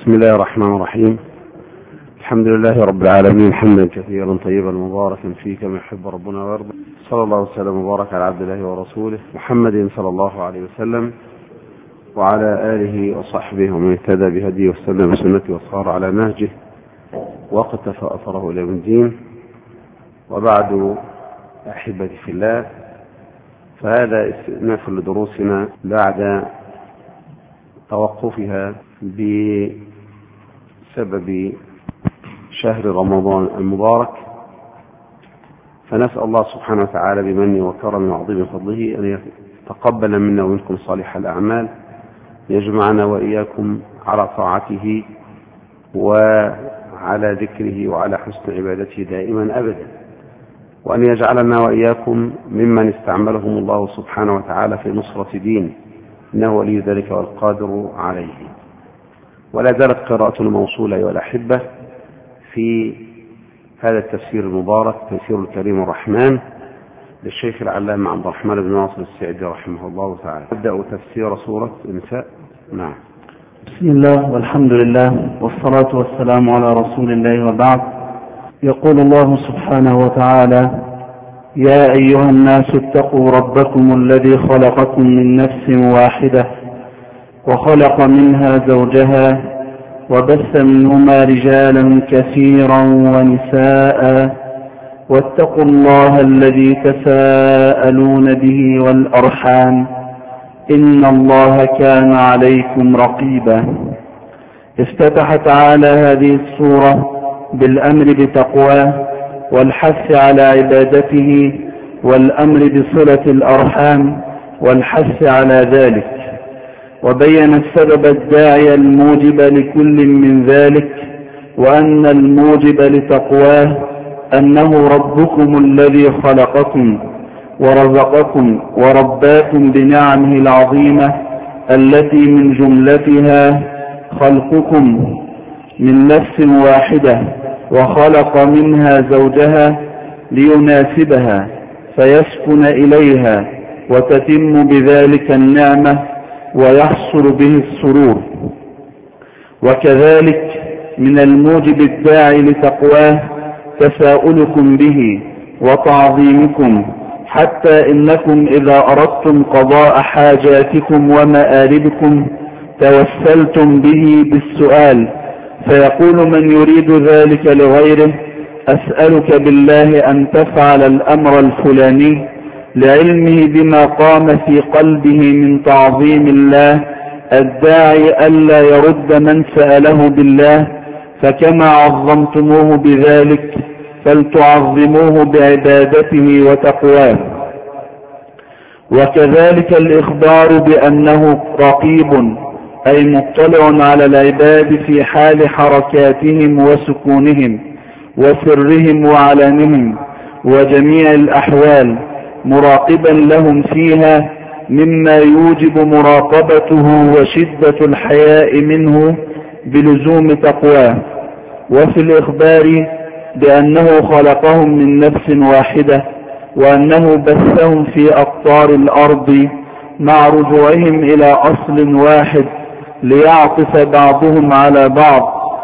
بسم الله الرحمن الرحيم. الحمد لله رب العالمين، حمدا كثيرا طيبا مباركا فيه كما يحب ربنا ويرضى. صلى الله وسلم وبارك على عبد الله ورسوله محمد صلى الله عليه وسلم وعلى آله وصحبه ومن اهتدى بهديه واستنى بسنته وصار على نهجه واقتفى أثره إلى يوم الدين. وبعد، أحبتي في الله، فهذا استئناف لدروسنا بعد توقفها بسبب شهر رمضان المبارك، فنسأل الله سبحانه وتعالى بمنه وكرمه وعظيم فضله أن يتقبل منا ومنكم صالح الأعمال، يجمعنا وإياكم على طاعته وعلى ذكره وعلى حسن عبادته دائما أبدا، وأن يجعلنا وإياكم ممن استعملهم الله سبحانه وتعالى في نصرة دينه، إنه ولي ذلك والقادر عليه. ولا زالت قراءتنا موصولة أيها الأحبة في هذا التفسير المبارك، تفسير الكريم الرحمن للشيخ العلامة عبد الرحمن بن ناصر السعدي رحمه الله تعالى. نبدأ تفسير سورة النساء. نعم. بسم الله والحمد لله والصلاة والسلام على رسول الله، وبعد. يقول الله سبحانه وتعالى: يا أيها الناس اتقوا ربكم الذي خلقكم من نفس واحدة وخلق منها زوجها وبث منهما رجالا كثيرا ونساء واتقوا الله الذي تساءلون به والأرحام إن الله كان عليكم رقيبا. افتتح تعالى هذه السورة بالأمر بتقواه والحث على عبادته والأمر بصلة الأرحام والحث على ذلك، وبين السبب الداعي الموجب لكل من ذلك، وأن الموجب لتقواه أنه ربكم الذي خلقكم ورزقكم ورباكم بنعمه العظيمة التي من جملتها خلقكم من نفس واحدة وخلق منها زوجها ليناسبها فيسكن إليها وتتم بذلك النعمة ويحصل به السرور. وكذلك من الموجب الداعي لتقواه تساؤلكم به وتعظيمكم، حتى إنكم إذا أردتم قضاء حاجاتكم ومآربكم توسلتم به بالسؤال، فيقول من يريد ذلك لغيره: أسألك بالله أن تفعل الأمر الفلاني، لعلمه بما قام في قلبه من تعظيم الله الداعي ألا يرد من سأله بالله، فكما عظمتموه بذلك فلتعظموه بعبادته وتقواه. وكذلك الإخبار بأنه رقيب، أي مطلع على العباد في حال حركاتهم وسكونهم وسرهم وعلانهم وجميع الأحوال، مراقبا لهم فيها مما يوجب مراقبته وشدة الحياء منه بلزوم تقواه. وفي الإخبار بأنه خلقهم من نفس واحدة، وأنه بثهم في أقطار الأرض مع رجوعهم إلى أصل واحد ليعطف بعضهم على بعض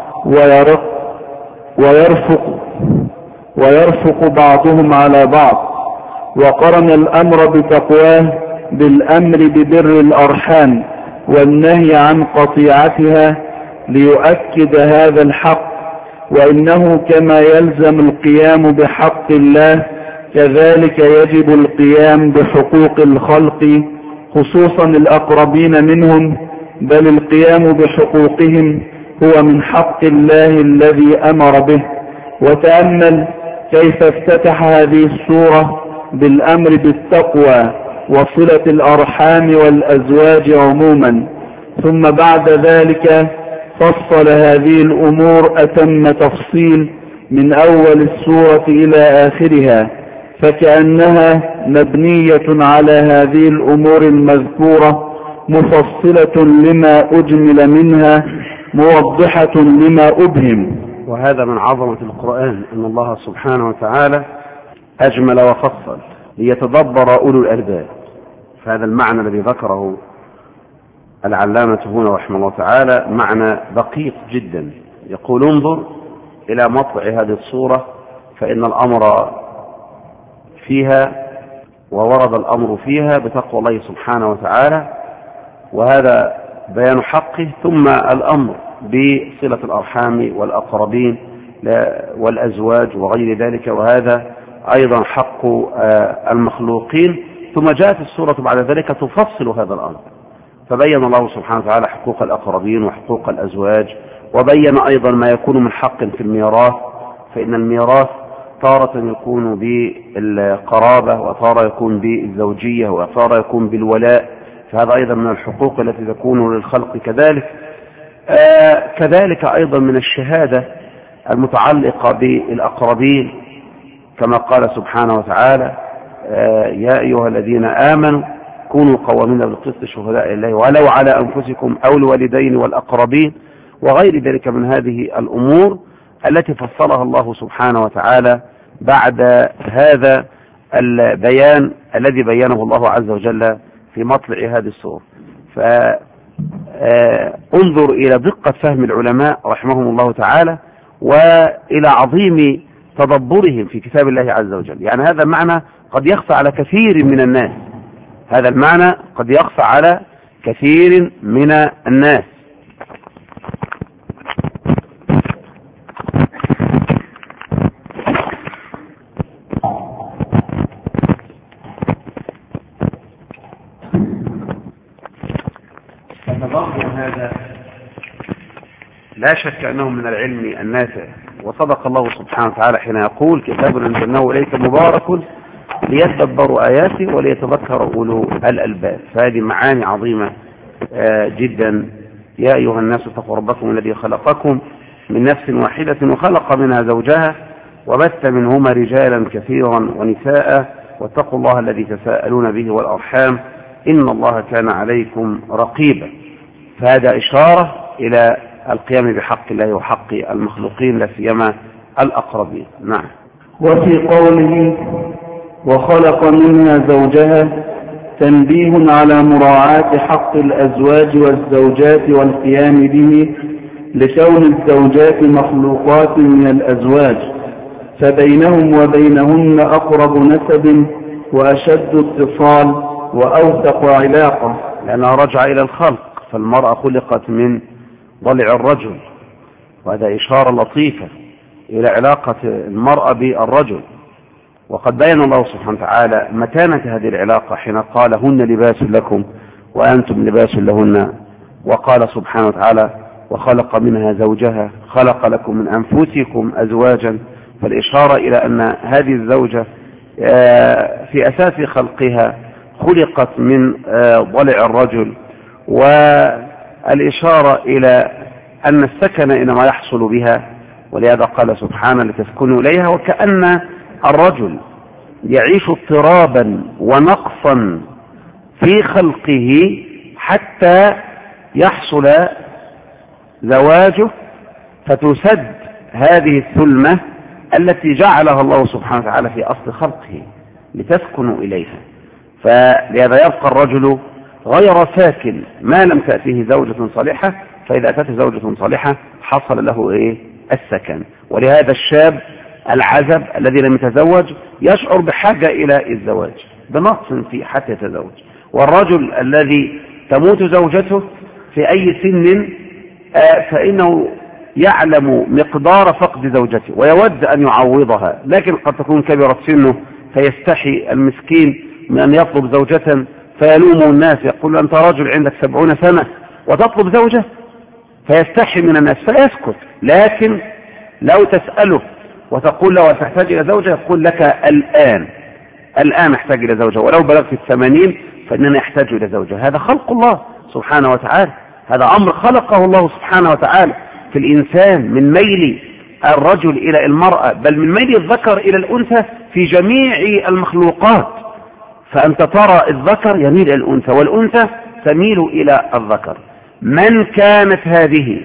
ويرفق بعضهم على بعض. وقرن الأمر بتقواه بالأمر ببر الأرحام والنهي عن قطيعتها ليؤكد هذا الحق، وإنه كما يلزم القيام بحق الله كذلك يجب القيام بحقوق الخلق خصوصا الأقربين منهم، بل القيام بحقوقهم هو من حق الله الذي أمر به. وتأمل كيف افتتح هذه السورة بالأمر بالتقوى وصلة الأرحام والأزواج عموما، ثم بعد ذلك فصل هذه الأمور أتم تفصيل من أول السورة إلى آخرها، فكأنها مبنية على هذه الأمور المذكورة، مفصلة لما أجمل منها، موضحة لما أبهم. وهذا من عظمة القرآن، أن الله سبحانه وتعالى أجمل وفصل ليتدبر أولو الألباب. فهذا المعنى الذي ذكره العلامة هنا رحمه الله تعالى معنى دقيق جدا. يقول انظر إلى مطلع هذه الصورة فإن الأمر فيها وورد الأمر فيها بتقوى الله سبحانه وتعالى، وهذا بيان حقه، ثم الأمر بصلة الأرحام والأقربين والأزواج وغير ذلك، وهذا أيضا حق المخلوقين. ثم جاءت السورة بعد ذلك تفصل هذا الأمر، فبين الله سبحانه وتعالى حقوق الأقربين وحقوق الأزواج، وبين أيضا ما يكون من حق في الميراث، فإن الميراث تارة يكون بالقرابة، وتارة يكون بالزوجية، وتارة يكون بالولاء، فهذا أيضا من الحقوق التي تكون للخلق كذلك. كذلك أيضا من الشهادة المتعلقة بالأقربين، كما قال سبحانه وتعالى يا أيها الذين آمنوا كونوا قوامين بالقسط شهداء لله ولو على أنفسكم أو الوالدين والأقربين، وغير ذلك من هذه الأمور التي فصلها الله سبحانه وتعالى بعد هذا البيان الذي بينه الله عز وجل في مطلع هذه السورة. فانظر إلى دقة فهم العلماء رحمهم الله تعالى، وإلى عظيم تدبرهم في كتاب الله عز وجل. يعني هذا المعنى قد يخفى على كثير من الناس، هذا المعنى قد يخفى على كثير من الناس. هذا لا شك أنه من العلم النافع، وصدق الله سبحانه وتعالى حين يقول كتاب أنزلناه إليك مبارك ليتدبروا آياته وليتذكر أولو الألباب. فهذه معاني عظيمة جدا. يا أيها الناس اتقوا ربكم الذي خلقكم من نفس واحدة وخلق منها زوجها وبث منهما رجالا كثيرا ونساء واتقوا الله الذي تساءلون به والأرحام إن الله كان عليكم رقيبا. فهذا إشارة إلى القيام بحق الله وحق المخلوقين لا سيما الأقربين. نعم. وفي قوله وخلق منها زوجها تنبيه على مراعاة حق الأزواج والزوجات والقيام به، لكون الزوجات مخلوقات من الأزواج، فبينهم وبينهن أقرب نسب وأشد اتصال وأوثق علاقة، لأنها رجع إلى الخلق، فالمرأة خلقت من ضلع الرجل، وهذا إشارة لطيفة إلى علاقة المرأة بالرجل. وقد بين الله سبحانه وتعالى متانة هذه العلاقة حين قال هن لباس لكم وأنتم لباس لهن، وقال سبحانه وتعالى وخلق منها زوجها خلق لكم من أنفسكم أزواجا، فالإشارة إلى أن هذه الزوجة في أساس خلقها خلقت من ضلع الرجل، والإشارة إلى أن السكن إنما يحصل بها، ولهذا قال سبحانه لتسكنوا إليها، وكأن الرجل يعيش اضطرابا ونقصا في خلقه حتى يحصل زواجه فتسد هذه الثلمة التي جعلها الله سبحانه وتعالى في أصل خلقه لتسكنوا إليها. فلهذا يبقى الرجل غير ساكن ما لم تأتيه زوجة صالحة، فإذا أتته زوجة صالحة حصل له السكن. ولهذا الشاب العزب الذي لم يتزوج يشعر بحاجة إلى الزواج بنقص فيه حتى يتزوج، والرجل الذي تموت زوجته في أي سن فإنه يعلم مقدار فقد زوجته ويود أن يعوضها، لكن قد تكون كبرت سنه فيستحي المسكين من أن يطلب زوجة فيلومه الناس، يقول أنت رجل عندك 70 سنة وتطلب زوجة، فيستحي من الناس فيسكت. لكن لو تسأله وتقول له تحتاج إلى زوجة يقول لك الآن أحتاج إلى زوجة، ولو بلغت 80 فإننا يحتاج إلى زوجة. هذا خلق الله سبحانه وتعالى، هذا أمر خلقه الله سبحانه وتعالى في الإنسان من ميل الرجل إلى المرأة، بل من ميل الذكر إلى الأنثى في جميع المخلوقات. فأنت ترى الذكر يميل إلى الأنثى والأنثى تميل إلى الذكر. من كانت هذه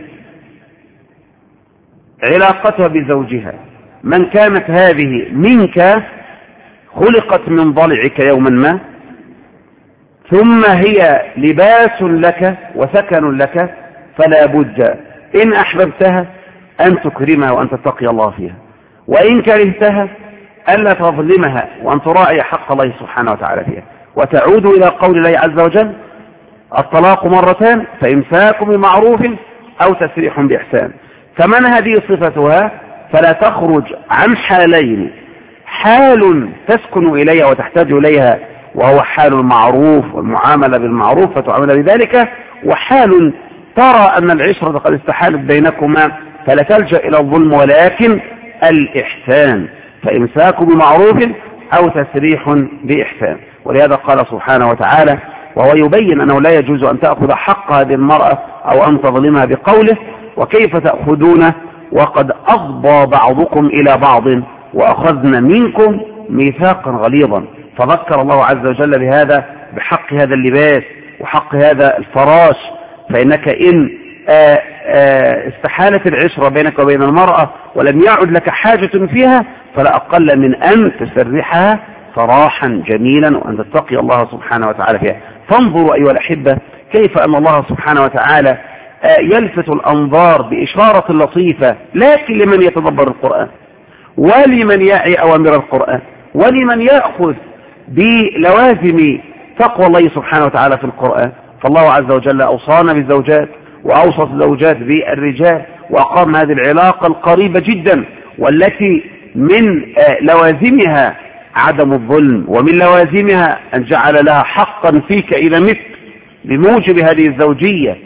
علاقتها بزوجها، من كانت هذه منك خلقت من ضلعك يوما ما، ثم هي لباس لك وسكن لك، فلا بد إن أحببتها أن تكرمها وأن تتقي الله فيها، وإن كرهتها ألا تظلمها وأن تراعي حق الله سبحانه وتعالى فيها. وتعود إلى قول الله عز وجل: الطلاق مرتان فإمساك بمعروف أو تسريح بإحسان. فمن هذه صفتها فلا تخرج عن حالين: حال تسكن إليها وتحتاج إليها وهو حال المعروف والمعاملة بالمعروف فتعامل بذلك، وحال ترى أن العشرة قد استحالت بينكما فلا تلجأ إلى الظلم ولكن الإحسان، فإمساك بمعروف أو تسريح بإحسان. ولهذا قال سبحانه وتعالى وهو يبين أنه لا يجوز أن تأخذ حق هذه المرأة أو أن تظلمها بقوله: وكيف تأخذونه وقد أفضى بعضكم إلى بعض وأخذنا منكم ميثاقا غليظا. فذكر الله عز وجل بهذا بحق هذا اللباس وحق هذا الفراش، فإنك إن استحالت العشرة بينك وبين المرأة ولم يعد لك حاجة فيها فلا أقل من أن تسرحها سراحا جميلا وأن تتقي الله سبحانه وتعالى فيها. فانظروا أيها الأحبة كيف أن الله سبحانه وتعالى يلفت الأنظار بإشارة لطيفة، لكن لمن يتدبر القرآن ولمن يعي أوامر القرآن ولمن يأخذ بلوازم تقوى الله سبحانه وتعالى في القرآن. فالله عز وجل أوصانا بالزوجات وأوصى الزوجات بالرجال وأقام هذه العلاقة القريبة جدا، والتي من لوازمها عدم الظلم، ومن لوازمها أن جعل لها حقا فيك إذا مت بموجب هذه الزوجية،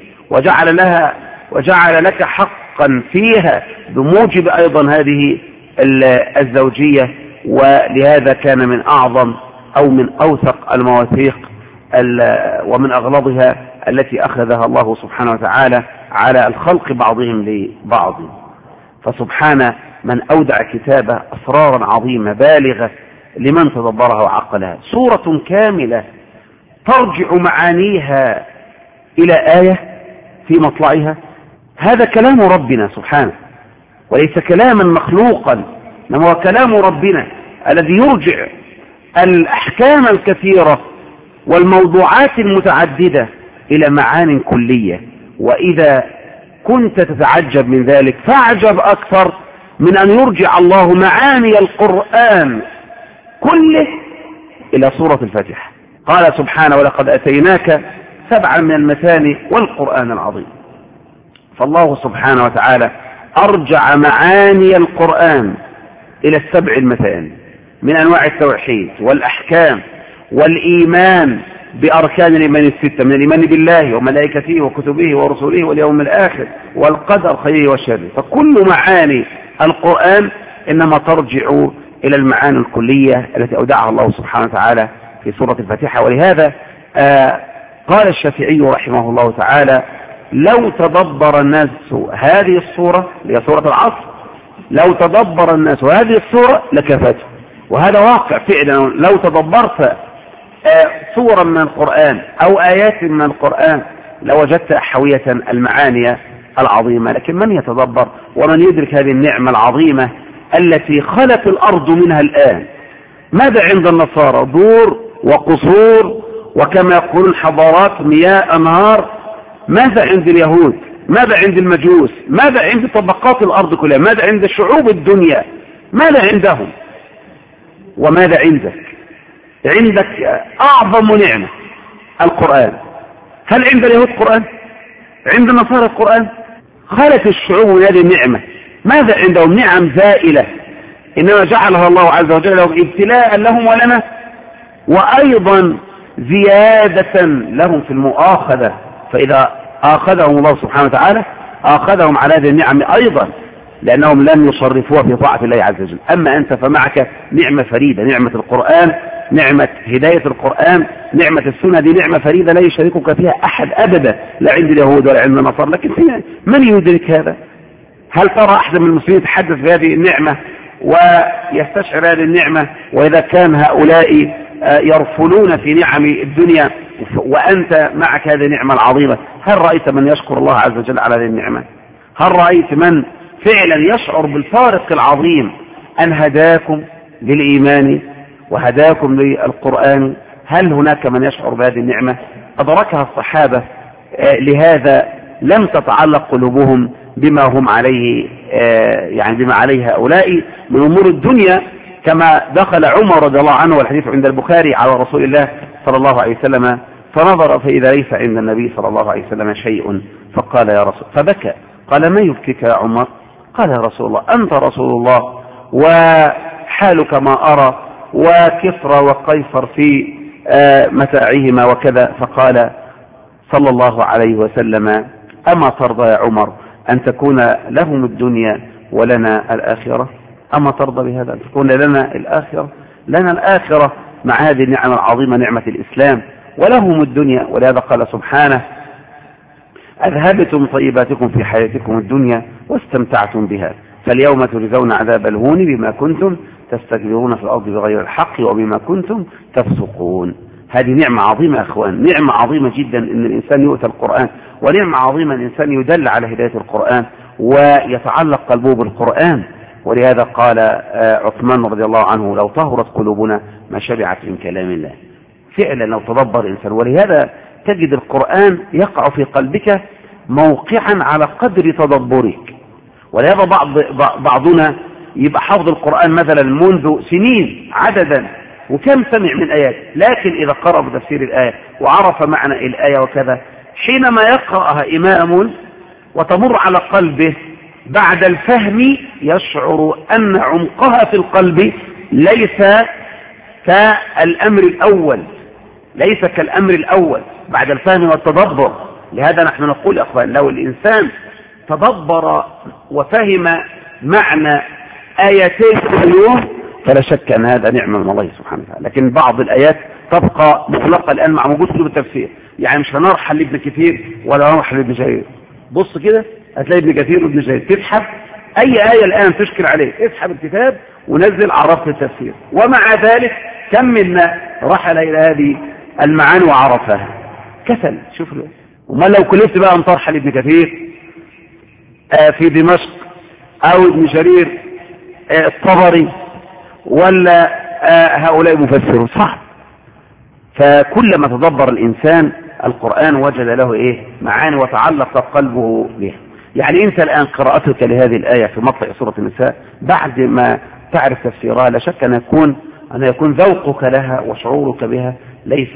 وجعل لك حقا فيها بموجب أيضا هذه الزوجية. ولهذا كان من أعظم أو من أوثق المواثيق ومن أغلظها التي أخذها الله سبحانه وتعالى على الخلق بعضهم لبعض. فسبحان من أودع كتابه أسرارا عظيمة بالغة لمن تدبرها وعقلها، سورة كاملة ترجع معانيها إلى آية في مطلعها. هذا كلام ربنا سبحانه وليس كلاما مخلوقا، إنما هو كلام ربنا الذي يرجع الأحكام الكثيرة والموضوعات المتعددة إلى معان كلية. وإذا كنت تتعجب من ذلك فاعجب أكثر من أن يرجع الله معاني القرآن كله إلى سورة الفاتحة. قال سبحانه: ولقد أتيناك 7 من المثاني والقرآن العظيم. فالله سبحانه وتعالى أرجع معاني القرآن إلى 7 المثاني من أنواع التوحيد والأحكام والإيمان بأركان الإيمان 6 من الإيمان بالله وملائكته وكتبه ورسله واليوم الآخر والقدر خيره وشره. فكل معاني القرآن إنما ترجع إلى المعاني الكلية التي أودعها الله سبحانه وتعالى في سورة الفاتحة. ولهذا قال الشافعي رحمه الله تعالى: لو تدبر الناس هذه الصورة اللي هي سورة العصر، لو تدبر الناس هذه الصورة لكفته. وهذا واقع فعلا، لو تدبرت صورا من القرآن أو آيات من القرآن لوجدت حاوية المعاني العظيمة. لكن من يتدبر ومن يدرك هذه النعمة العظيمة التي خلت الأرض منها الآن؟ ماذا عند النصارى؟ دور وقصور وكما يقولون حضارات مياه أنهار. ماذا عند اليهود؟ ماذا عند المجوس؟ ماذا عند طبقات الأرض كلها؟ ماذا عند شعوب الدنيا؟ ماذا عندهم؟ وماذا عندك؟ عندك أعظم نعمة القرآن. هل عند اليهود قرآن؟ عند النصارى القرآن؟ خلت الشعوب من هذه النعمة. ماذا عندهم؟ نعم زائلة إنما جعلها الله عز وجل لهم ابتلاء لهم ولنا، وأيضا زيادة لهم في المؤاخذة. فإذا آخذهم الله سبحانه وتعالى آخذهم على هذه النعم أيضا لأنهم لم يصرفوها في طاعة الله عز وجل. أما أنت فمعك نعمة فريدة، نعمة القرآن، نعمة هداية القرآن، نعمة السنة. دي نعمة فريدة لا يشاركك فيها أحد أبدا، لا عند اليهود ولا عند النصارى. لكن من يدرك هذا؟ هل ترى أحد من المسلمين يتحدث بهذه النعمة ويستشعر هذه النعمة؟ وإذا كان هؤلاء يرفلون في نعم الدنيا وأنت معك هذه النعمة العظيمة، هل رأيت من يشكر الله عز وجل على هذه النعمة؟ هل رأيت من فعلا يشعر بالفارق العظيم أن هداكم للإيمان وهداكم للقرآن؟ هل هناك من يشعر بهذه النعمة؟ أدركها الصحابة، لهذا لم تتعلق قلوبهم بما هم عليه، يعني بما عليه هؤلاء من أمور الدنيا، كما دخل عمر رضي الله عنه والحديث عند البخاري على رسول الله صلى الله عليه وسلم فنظر فإذا ليس عند النبي صلى الله عليه وسلم شيء، فقال يا رسول، فبكى، قال ما يبكيك يا عمر؟ قال يا رسول الله أنت رسول الله وحالك ما أرى، وكسرى وقيصر في متاعهما وكذا. فقال صلى الله عليه وسلم أما ترضى يا عمر أن تكون لهم الدنيا ولنا الآخرة؟ أما ترضى بهذا أن تكون لنا الآخرة؟ لنا الآخرة مع هذه النعمة العظيمة، نعمة الإسلام، ولهم الدنيا. ولهذا قال سبحانه أذهبتم طيباتكم في حياتكم الدنيا واستمتعتم بها فاليوم تجزون عذاب الهون بما كنتم تستكبرون في الأرض بغير الحق وبما كنتم تفسقون. هذه نعمة عظيمة يا أخوان، نعمة عظيمة جدا أن الإنسان يؤتى القرآن، ونعمة عظيمة أن الإنسان يدل على هداية القرآن ويتعلق قلبه بالقرآن. ولهذا قال عثمان رضي الله عنه لو طهرت قلوبنا ما شبعت من كلام الله. فعلا لو تدبر الإنسان، ولهذا تجد القرآن يقع في قلبك موقعا على قدر تدبرك. ولهذا بعضنا يبقى حافظ القرآن مثلا منذ سنين عددا وكم سمع من آيات، لكن إذا قرأ بتفسير الآية وعرف معنى الآية وكذا، حينما يقرأها إمام وتمر على قلبه بعد الفهم يشعر أن عمقها في القلب ليس كالأمر الأول، ليس كالأمر الأول بعد الفهم والتدبر. لهذا نحن نقول يا أخوان لو الإنسان تدبر وفهم معنى آيتين كل يوم فلا شك أن هذا نعمة من الله سبحانه وتعالى. لكن بعض الآيات تبقى مطلقة الآن مع وجود كتب التفسير، يعني مش هنرحل لابن كثير ولا هنرحل لابن جرير. بص كده هتلاقي ابن كثير وابن جرير، تسحب أي آية الآن تشكل عليه اسحب الكتاب ونزل عرفت التفسير، ومع ذلك كم منا رحل إلى هذه المعاني وعرفها؟ كسل. شوف له، وما لو كلفت بقى أن ترحل ابن كثير في دمشق أو ابن جرير الطبري ولا هؤلاء مفسرون صعب. فكلما تدبر الإنسان القرآن وجد له معاني وتعلق قلبه بها. يعني أنت الآن قراءتك لهذه الآية في مطلع سورة النساء بعد ما تعرف تفسيرها لا شك أن يكون ذوقك لها وشعورك بها ليس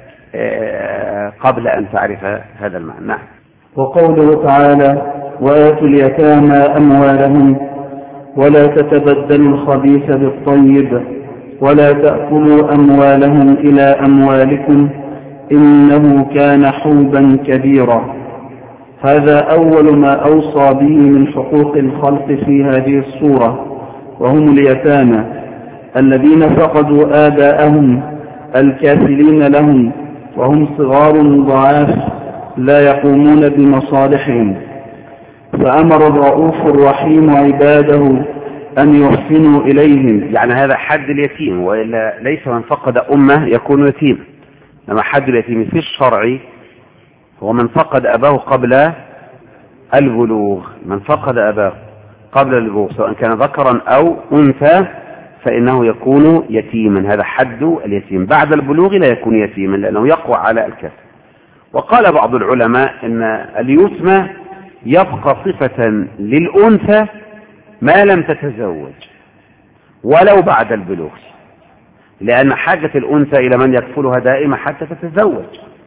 قبل أن تعرف هذا المعنى. نعم. وقوله تعالى وآتوا اليتامى أموالهم ولا تتبدلوا الخبيث بالطيب ولا تأكلوا أموالهم إلى أموالكم إنه كان حوبا كبيرا. هذا أول ما أوصى به من حقوق الخلق في هذه الصورة، وهم اليتامى الذين فقدوا آباءهم الكافلين لهم وهم صغار ضعاف لا يقومون بمصالحهم. فأمر الرؤوف الرحيم عباده أن يحسنوا إليهم. يعني هذا حد اليتيم، وإلا ليس من فقد أمه يكون يتيم، لما حد اليتيم في الشرع هو من فقد أباه قبل البلوغ، من فقد أباه قبل البلوغ سواء كان ذكرا أو أنثى فإنه يكون يتيما. هذا حد اليتيم. بعد البلوغ لا يكون يتيما لأنه يقوى على الكسب. وقال بعض العلماء إن اليتم يبقى صفة للأنثى ما لم تتزوج ولو بعد البلوغ، لأن حاجة الأنثى إلى من يكفلها دائما حتى تتزوج.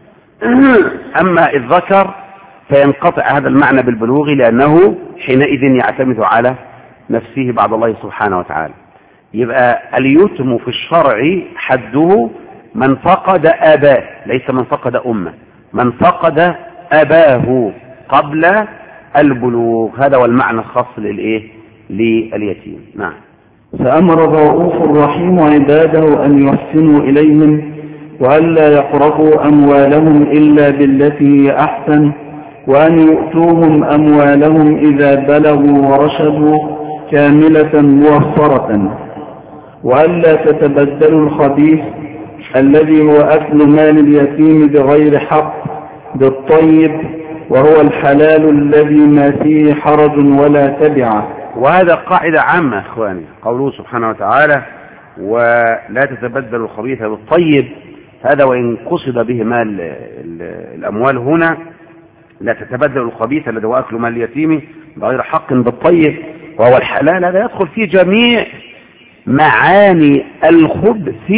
أما الذكر فينقطع هذا المعنى بالبلوغ لأنه حينئذ يعتمد على نفسه بعد الله سبحانه وتعالى. يبقى اليتم في الشرع حده من فقد أباه، ليس من فقد أمه، من فقد أباه قبل البلوغ. هذا هو المعنى الخاص لليتيم. نعم. فأمر الرؤوف الرحيم عباده أن يحسنوا إليهم وألا يقربوا أموالهم إلا بالتي هي أحسن، وأن يؤتوهم أموالهم إذا بلغوا ورشدوا كاملة موفرة، وألا تتبدلوا الخبيث الذي هو أكل مال اليتيم بغير حق بالطيب وهو الحلال الذي ما فيه حرج ولا تبعه. وهذا قاعدة عامة إخواني، قوله سبحانه وتعالى ولا تتبدلوا الخبيث بالطيب، هذا وإن قصد به مال الأموال هنا، لا تتبدل الخبيث الذي هو أكل مال اليتيم بغير حق بالطيب وهو الحلال، هذا يدخل في جميع معاني الخبث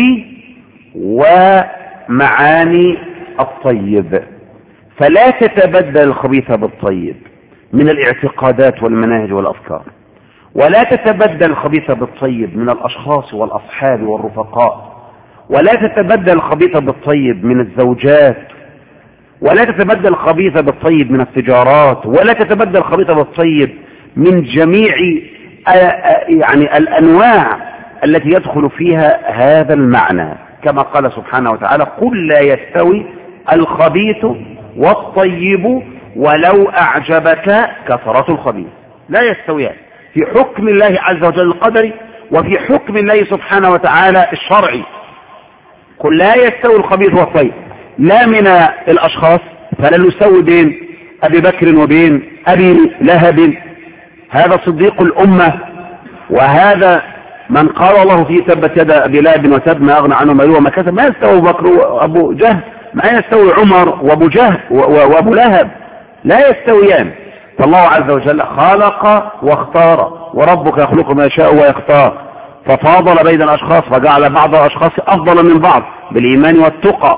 ومعاني الطيب. فلا تتبدل الخبيث بالطيب من الاعتقادات والمناهج والأفكار، ولا تتبدل الخبيث بالطيب من الأشخاص والأصحاب والرفقاء، ولا تتبدل الخبيث بالطيب من الزوجات، ولا تتبدل الخبيث بالطيب من التجارات، ولا تتبدل الخبيث بالطيب من جميع يعني الأنواع التي يدخل فيها هذا المعنى، كما قال سبحانه وتعالى: قل لا يستوي الخبيث والطيب ولو أعجبك كثرة الخبيث. لا يستويان في حكم الله عز وجل القدري وفي حكم الله سبحانه وتعالى الشرعي. قل لا يستوي الخبيث والطيب، لا من الأشخاص، فلا نسوي بين أبي بكر وبين أبي لهب، هذا صديق الأمة، وهذا من قال الله فيه تبت يد أبي لهب وتب ما أغنى عنه ماله وما كسب. ما يستوي بكر وأبو جهل، ما يستوي عمر وأبو جهل وأبو لهب، لا يستويان. فالله عز وجل خلق واختار، وربك يخلق ما يشاء ويختار، ففاضل بين الأشخاص فجعل بعض الأشخاص أفضل من بعض بالإيمان والتقى،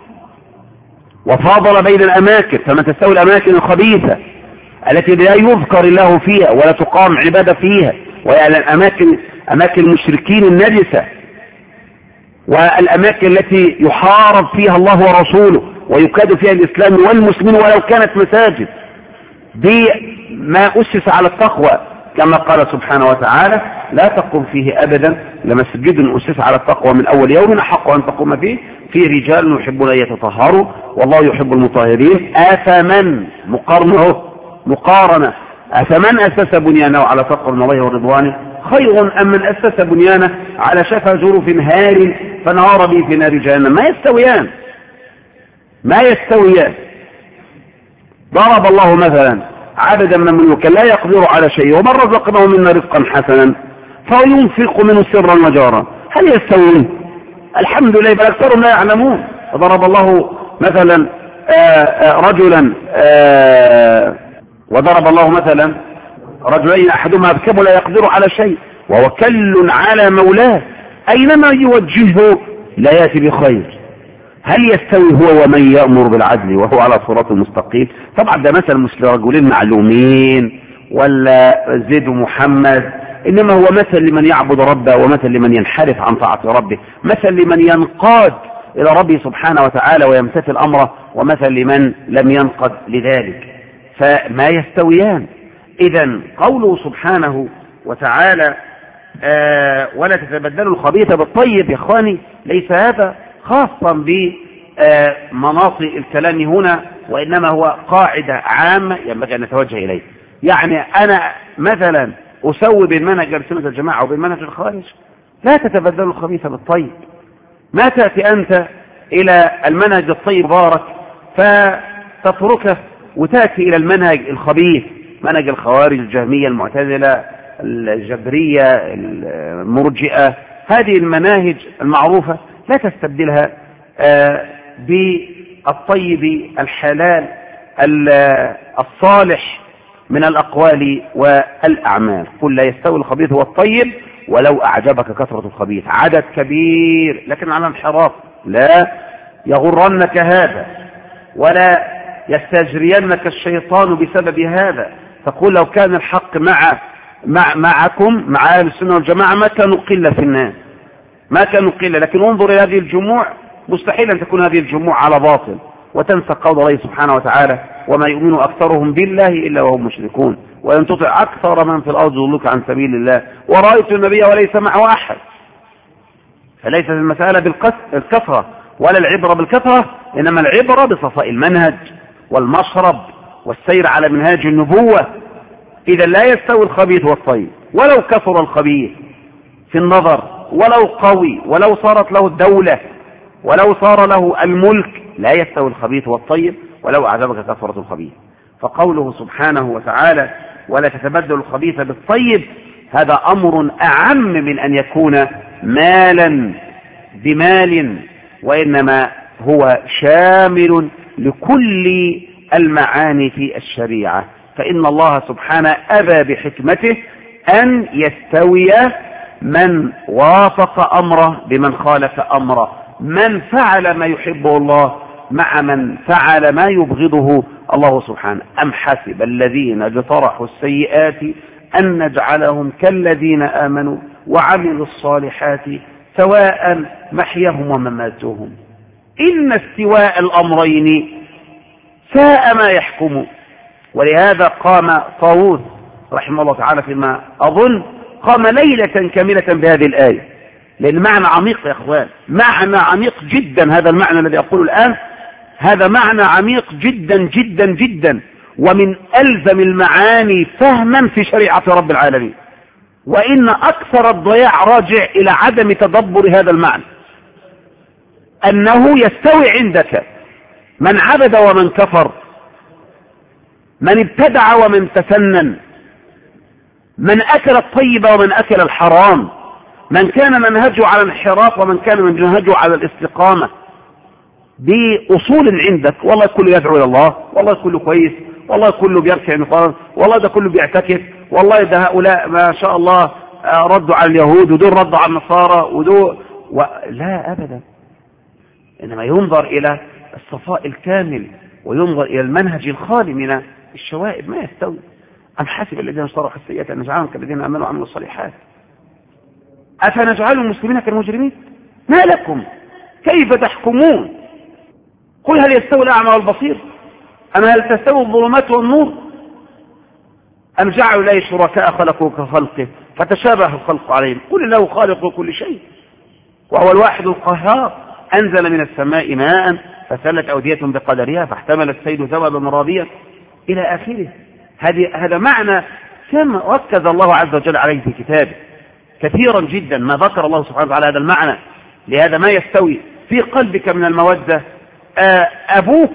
وفاضل بين الأماكن، فما تستوي الأماكن الخبيثة التي لا يذكر الله فيها ولا تقام عبادة فيها، ويعني أماكن المشركين النجسة، والأماكن التي يحارب فيها الله ورسوله ويكاد فيها الإسلام والمسلمين ولو كانت مساجد، دي ما أسس على التقوى، كما قال سبحانه وتعالى: لا تقم فيه أبدا لمسجد أسس على التقوى من أول يوم أحق أن تقوم فيه رجال يحبون أن يتطهروا والله يحب المطهرين. أفمن مقارنة أفمن أسس بنيانه على تقوى من الله ورضوانه خير أم من أسس بنيانه على شفا جرف هار فانهار به في نار جهنم. ما يستويان. ضرب الله مثلا عبدا من الملوك لا يقدر على شيء ومن رزقناه منا رزقا حسنا فهو ينفق منه سرا وجهرا، هل يستوون؟ الحمد لله، بل أكثرهم لا يعلمون. وضرب الله مثلا رجلين أحدهما أبكم لا يقدر على شيء وهو كل على مولاه أينما يوجهه لا يأتي بخير، هل يستوي هو ومن يأمر بالعدل وهو على صراط مستقيم؟ طبعا ده مثل مش لرجلين معلومين ولا زيد ومحمد، إنما هو مثل لمن يعبد ربه ومثل لمن ينحرف عن طاعة ربه، مثل لمن ينقاد إلى ربه سبحانه وتعالى ويمتثل أمره، ومثل لمن لم ينقد لذلك، فما يستويان. إذن قوله سبحانه وتعالى ولا تتبدلوا الخبيث بالطيب، يا إخواني ليس هذا خاصا بمناطق الكلام هنا، وإنما هو قاعدة عامة ينبغي أن نتوجه إليه. يعني أنا مثلا أسوي بين منهج السنة الجماعة وبين منهج الخارج، لا تتبدلوا الخبيث بالطيب. ما تأتي أنت إلى المنهج الطيب بارك فتتركه وتأتي إلى المنهج الخبيث، منهج الخوارج الجهمية المعتزلة الجبرية المرجئة، هذه المناهج المعروفة لا تستبدلها بالطيب الحلال الصالح من الأقوال والأعمال. قل لا يستوي الخبيث والطيب ولو أعجبك كثرة الخبيث، عدد كبير لكن على انحراف، لا يغرنك هذا ولا يستجرينك الشيطان بسبب هذا. تقول لو كان الحق معكم مع أهل السنة والجماعة ما كانوا قلة في الناس، ما كانوا قلة، لكن انظر إلى هذه الجموع، مستحيل أن تكون هذه الجموع على باطل وتنسى قول الله سبحانه وتعالى: وما يؤمن أكثرهم بالله إلا وهم مشركون ولن تطع أكثر من في الأرض يضلوك عن سبيل الله ورأيت النبي وليس معه أحد. فليست المسألة بالكثرة ولا العبرة بالكثرة، إنما العبرة بصفاء المنهج والمشرب والسير على منهاج النبوة. إذا لا يستوي الخبيث والطيب ولو كثر الخبيث في النظر، ولو قوي، ولو صارت له الدولة، ولو صار له الملك، لا يستوي الخبيث والطيب ولو أعجبك كثرة الخبيث. فقوله سبحانه وتعالى ولا تتبدل الخبيث بالطيب، هذا أمر أعم من أن يكون مالا بمال وإنما هو شامل لكل المعاني في الشريعة. فإن الله سبحانه أبى بحكمته أن يستوي من وافق أمره بمن خالف أمره، من فعل ما يحبه الله مع من فعل ما يبغضه الله سبحانه. أم حسب الذين اجترحوا السيئات أن نجعلهم كالذين آمنوا وعملوا الصالحات سواء محيهم ومماتهم. إن استواء الأمرين ساء ما يحكم. ولهذا قام طاووس رحمه الله تعالى فيما أظن قام ليلة كاملة بهذه الآية، لأن معنى عميق يا أخوان، معنى عميق جدا. هذا المعنى الذي أقوله الآن هذا معنى عميق جدا جدا جدا، ومن ألزم المعاني فهما في شريعة رب العالمين. وإن أكثر الضياع راجع إلى عدم تدبر هذا المعنى، أنه يستوي عندك من عبد ومن كفر، من ابتدع ومن تسنن، من أكل الطيب ومن أكل الحرام، من كان منهجه على الانحراف ومن كان منهجه على الاستقامة. بأصول عندك، والله كله يدعو إلى الله، والله كله كويس، والله كله بيركع نقران، والله ده كله بيعتكف، والله ده هؤلاء ما شاء الله ردوا على اليهود ودول ردوا على النصارى ودول لا أبدا. إنما ينظر إلى الصفاء الكامل وينظر إلى المنهج الخالي من الشوائب. ما يستوي. أم حسب الذين اجترحوا السيئات أن نجعلهم كالذين آمنوا وعملوا الصالحات أفنجعل المسلمين كالمجرمين؟ ما لكم كيف تحكمون؟ قل هل يستوي الأعمى والبصير أم هل تستوي الظلمات والنور أم جعلوا إليه شركاء خلقوا كخلقه فتشابه الخلق عليهم؟ قل الله خالق كل شيء وهو الواحد القهار أنزل من السماء ماء فسلت أودية بقدرها فاحتمل السيل ذبابا رابيا إلى آخره. هذا معنى كما ركز الله عز وجل عليه في كتابه كثيرا جدا، ما ذكر الله سبحانه وتعالى هذا المعنى. لهذا ما يستوي في قلبك من المودة أبوك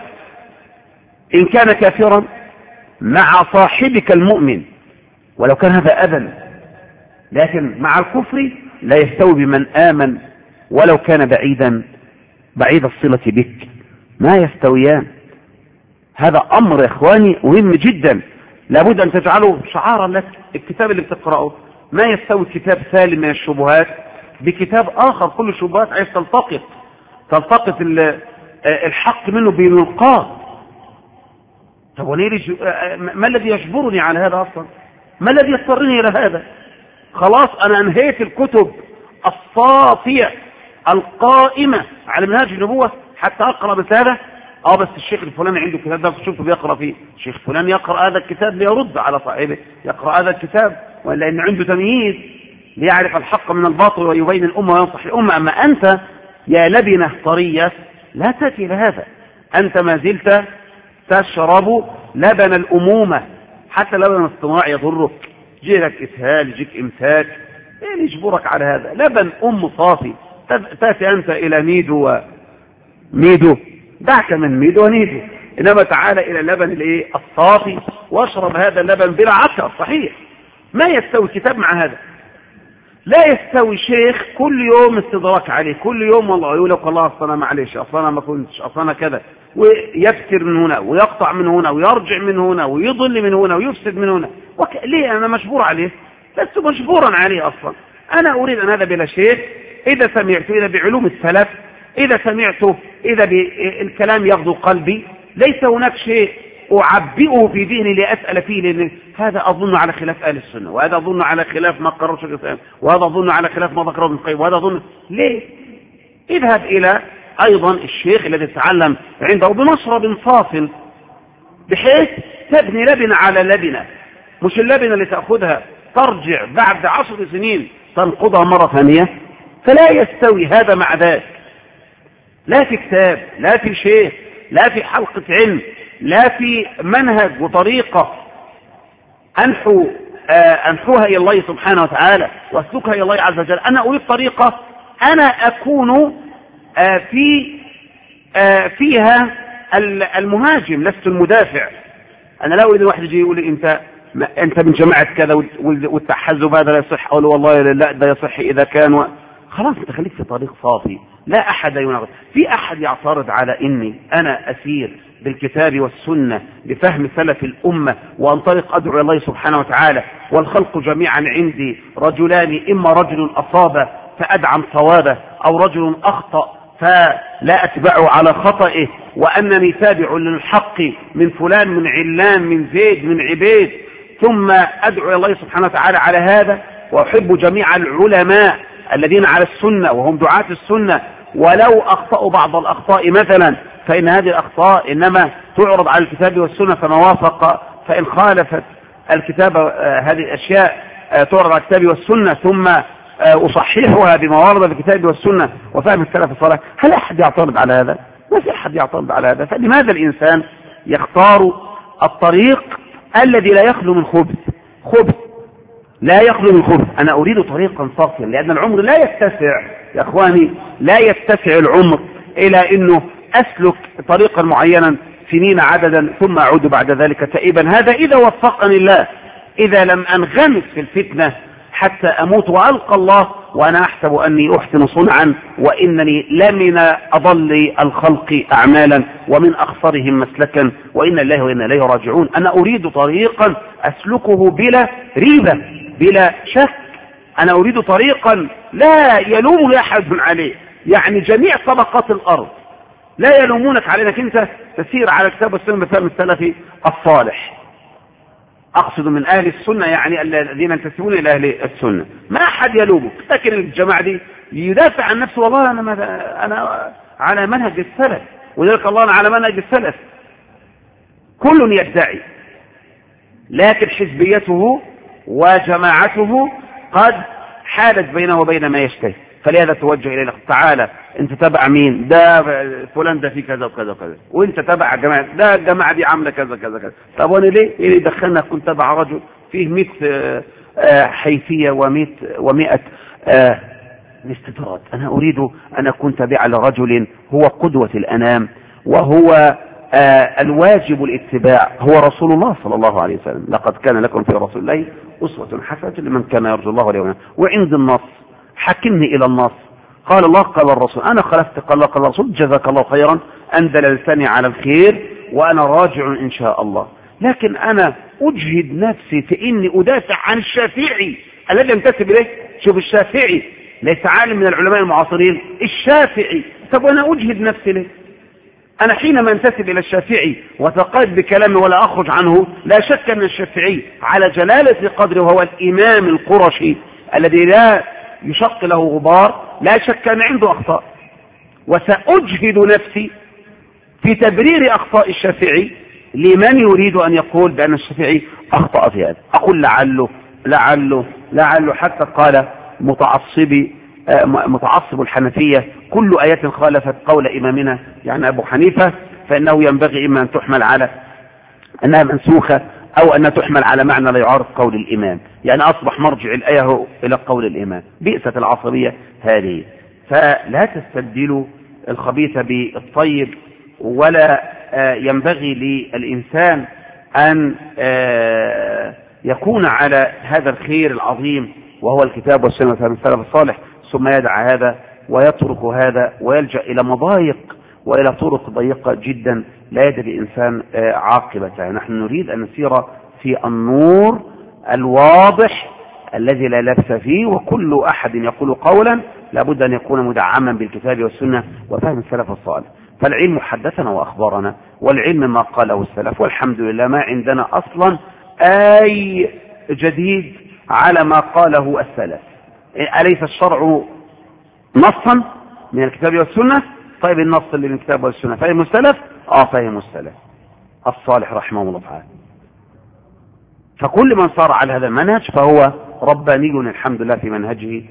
وإن كان كافرا مع صاحبك المؤمن ولو كان هذا أبا، لكن مع الكفر لا يستوي بمن آمن ولو كان بعيد الصلة بك. ما يستويان. هذا أمر يا إخواني مهم جدا، لابد أن تجعله شعارا لك. الكتاب اللي بتقرأه ما يستوي كتاب سالم من الشبهات بكتاب آخر كل الشبهات عايز تلتقط الحق منه بملقاه. طب ما الذي يجبرني على هذا أصلا؟ ما الذي يضطرني إلى هذا؟ خلاص أنا أنهيت الكتب الصافية القائمة على منهاج النبوة حتى أقرأ مثل هذا. بس الشيخ الفلاني عنده كتاب ده شوفه بيقرأ فيه، الشيخ فلان يقرأ هذا الكتاب ليرد على صاحبه، يقرأ هذا الكتاب لأن عنده تمييز ليعرف الحق من الباطل ويبين الأمة وينصح الأمة. أما أنت يا لبنة طرية لا تأتي لهذا، أنت ما زلت تشرب لبن الأمومة، حتى لبن الاصطناع يضرك، جيلك إسهال يجيك إمساك، يعني يجبرك على هذا. لبن أم صافي تأتي أنت إلى ميدو دعك من ميدو ونيدو، إنما تعالى إلى اللبن الصافي واشرب هذا اللبن بلا عسل. صحيح ما يستوي كتاب مع هذا، لا يستوي شيخ كل يوم استدراك عليه، كل يوم والله يقول لك والله أصلا معلش أصلا ما كنتش أصلا كذا، ويبتر من هنا ويقطع من هنا ويرجع من هنا ويضل من هنا ويفسد من هنا. ليه أنا مجبور عليه؟ لست مجبورا عليه أصلا. أنا أريد أن هذا بلا شيء إذا سمعت إذا بعلوم السلف، إذا سمعته إذا بالكلام يغضو قلبي، ليس هناك شيء أعبئه في ذهني لأسأل فيه، لأن هذا أظن على خلاف أهل السنة، وهذا أظن على خلاف ما قرر شيخ الإسلام، وهذا أظن على خلاف ما ذكره ابن القيم، وهذا أظن. ليه؟ اذهب إلى أيضا الشيخ الذي تعلم عنده بمشرب فاصل بحيث تبني لبنة على لبنة، مش اللبنة اللي تأخذها ترجع بعد 10 سنين تنقضها مرة ثانية. فلا يستوي هذا مع ذاك، لا في كتاب، لا في شيخ، لا في حلقة علم، لا في منهج وطريقة أنحوها إلى الله سبحانه وتعالى وأسلكها إلى الله عز وجل. أنا أريد طريقة أنا أكون فيها المهاجم لست المدافع. أنا لا أريد واحد يجي يقول لي أنت من جماعة كذا والتحزب هذا لا يصح، أقول والله لا ده يصح إذا كان خلاص. أنت خليك في طريق صافي، لا أحد يناقض. في أحد يعترض على إني أنا أسير بالكتاب والسنة بفهم سلف الأمة وأنطلق أدعو إلى الله سبحانه وتعالى والخلق جميعا عندي رجلان، إما رجل أصاب فأدعم صوابه أو رجل أخطأ فلا أتبعه على خطئه، وأنني تابع للحق من فلان من علان من زيد من عبيد، ثم أدعو إلى الله سبحانه وتعالى على هذا، وأحب جميع العلماء الذين على السنة وهم دعاة السنة، ولو أخطأوا بعض الأخطاء مثلا فإن هذه الأخطاء إنما تعرض على الكتاب والسنة فما وافق، فإن خالفت الكتاب هذه الأشياء تعرض على الكتاب والسنة ثم أصححها بما ورد في الكتاب والسنة وفهم السلف الصالح. هل أحد يعترض على هذا؟ ما في أحد يعترض على هذا. فلماذا الإنسان يختار الطريق الذي لا يخلو من خبث لا يخلو من خبث؟ أنا أريد طريقا صافيا، لأن العمر لا يتسع يا أخواني، لا يتسع العمر إلى أنه أسلك طريقا معينا سنين عددا ثم أعود بعد ذلك تائبا. هذا إذا وفقني الله، إذا لم أنغمس في الفتنة حتى أموت وألقى الله وأنا أحسب أني أحسن صنعا وإنني لمن أضل الخلق أعمالا ومن أخسرهم مسلكا وإن الله وإنا إليه راجعون. أنا أريد طريقا أسلكه بلا ريبة بلا شك. أنا أريد طريقا لا يلوم أحد عليه، يعني جميع طبقات الأرض لا يلومونك على أنك أنت تسير على كتاب والسنة بفهم السلف الصالح. أقصد من أهل السنة يعني الذين ينتسبون إلى أهل السنة، ما أحد يلومك. لكن الجماعة دي يدافع عن نفسه، والله أنا على منهج السلف، وذلك الله أنا على منهج السلف. كل يدعي، لكن حزبيته وجماعته قد حالت بينه وبين ما يشتهي، فلهذا توجه إليه تعالى انت تبع مين؟ ده فلان ده في كذا وكذا وكذا، وانت تبع جماعة ده الجماعة دي عاملة كذا كذا كذا. طب وانا ليه؟ ايه اللي دخلنا كنت تبع رجل فيه 100 حيثية و100 استطراد؟ انا اريد ان اكون تابعا لرجل هو قدوة الانام، وهو الواجب الاتباع، هو رسول الله صلى الله عليه وسلم. لقد كان لكم في رسول الله أسوة حسنة لمن كان يرجو الله واليوم الآخر. وعند النص حكمني إلى النص، قال الله قال الرسول، أنا خلفت قال الله قال الرسول، جزاك الله خيرا أن دللتني على الخير وأنا راجع إن شاء الله. لكن أنا أجهد نفسي في إني أدافع عن الشافعي الذي ينتسب إليه. شوف الشافعي ليس عالم من العلماء المعاصرين، الشافعي. طب وأنا أجهد نفسي ليه؟ أنا حينما انتسب إلى الشافعي وتقيد بكلامي ولا أخرج عنه، لا شك أن الشافعي على جلالة قدره وهو الإمام القرشي الذي لا يشق له غبار، لا شك أن عنده أخطاء، وسأجهد نفسي في تبرير أخطاء الشافعي لمن يريد أن يقول بأن الشافعي أخطأ في هذا. أقول لعله حتى قال متعصب الحنفية كل آيات خالفت قول إمامنا يعني أبو حنيفة فإنه ينبغي إما أن تحمل على أنها منسوخة أو أن تحمل على معنى لا يعارض قول الإمام، يعني أصبح مرجع الآية إلى قول الإمام. بئست العصبية هذه. فلا تستبدلوا الخبيث بالطيب، ولا ينبغي للإنسان أن يكون على هذا الخير العظيم وهو الكتاب والسنة فهم السلف الصالح ثم يدع هذا ويترك هذا ويلجأ إلى مضايق وإلى طرق ضيقة جدا لا يدري الإنسان عاقبتها. نحن نريد أن نسير في النور الواضح الذي لا لبس فيه، وكل أحد يقول قولا لابد أن يكون مدعما بالكتاب والسنة وفهم السلف الصالح. فالعلم حدثنا وأخبرنا، والعلم ما قاله السلف، والحمد لله ما عندنا أصلا أي جديد على ما قاله السلف. أليس الشرع نصا من الكتاب والسنة؟ طيب النص اللي من الكتاب والسنة فهم السلف؟ فهم السلف الصالح رحمه الله تعالى. فكل من صار على هذا المنهج فهو رباني الحمد لله في منهجه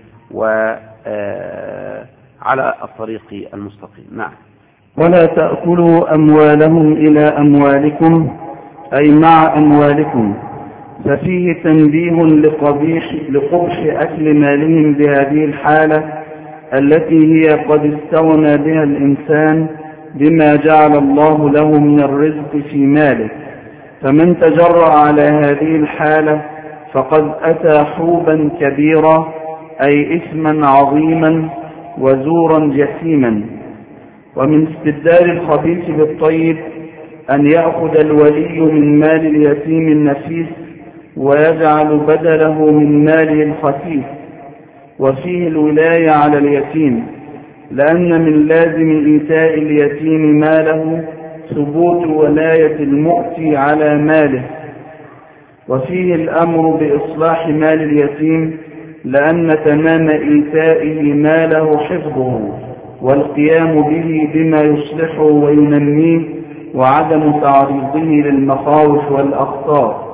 وعلى الطريق المستقيم. نعم. ولا تأكلوا أموالهم إلى أموالكم أي مع أموالكم، ففيه تنبيه لقبح أكل مالهم بهذه الحالة التي هي قد استغنى بها الإنسان بما جعل الله له من الرزق في ماله، فمن تجرأ على هذه الحالة فقد أتى حوبا كبيرا أي إثما عظيما وزورا جسيما. ومن استبدال الخبيث بالطيب أن يأخذ الولي من مال اليتيم النفيس ويجعل بدله من ماله الخفيف، وفيه الولاية على اليتيم، لأن من لازم إيتاء اليتيم ماله ثبوت ولاية المؤتي على ماله. وفيه الأمر بإصلاح مال اليتيم، لأن تمام إيتائه ماله حفظه والقيام به بما يصلحه وينميه، وعدم تعريضه للمخاوف والأخطار.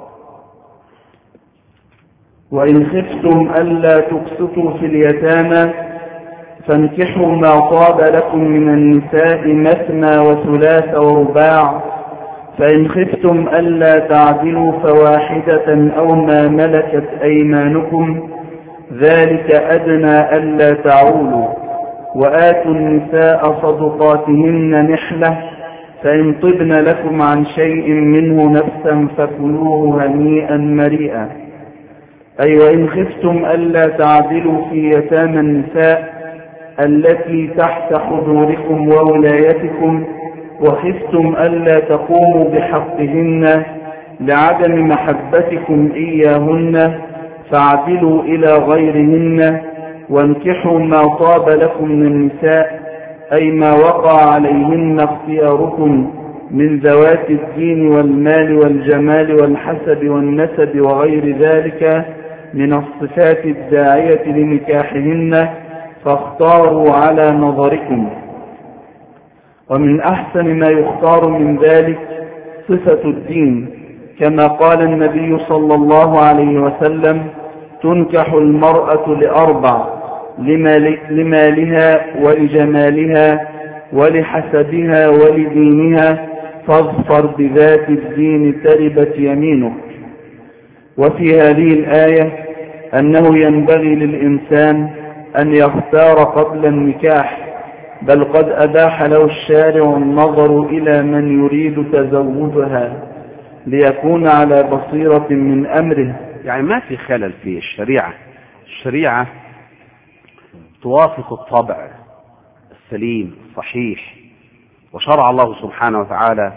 وإن خفتم ألا تقسطوا في اليتامى فانكحوا ما طاب لكم من النساء مثنى وثلاث ورباع، فإن خفتم ألا تعدلوا فواحدة أو ما ملكت أيمانكم، ذلك أدنى ألا تعولوا. وآتوا النساء صدقاتهن نحلة، فإن طبن لكم عن شيء منه نفسا فكلوه هنيئا مريئا. أي وإن خفتم ألا تعدلوا في يتامى النساء التي تحت حضوركم وولايتكم، وخفتم ألا تقوموا بحقهن لعدم محبتكم إياهن، فاعدلوا إلى غيرهن، وانكحوا ما طاب لكم من النساء، أي ما وقع عليهن اختياركم من ذوات الدين والمال والجمال والحسب والنسب وغير ذلك من الصفات الداعية لنكاحهن، فاختاروا على نظركم. ومن أحسن ما يختار من ذلك صفة الدين، كما قال النبي صلى الله عليه وسلم: تنكح المرأة لأربع: لمالها ولجمالها ولحسبها ولدينها، فاظفر بذات الدين تربت يمينك. وفي هذه الآية أنه ينبغي للإنسان أن يختار قبل النكاح، بل قد أباح له الشارع النظر إلى من يريد تزوجها ليكون على بصيرة من أمره. يعني ما في خلل في الشريعة توافق الطبع السليم الصحيح، وشرع الله سبحانه وتعالى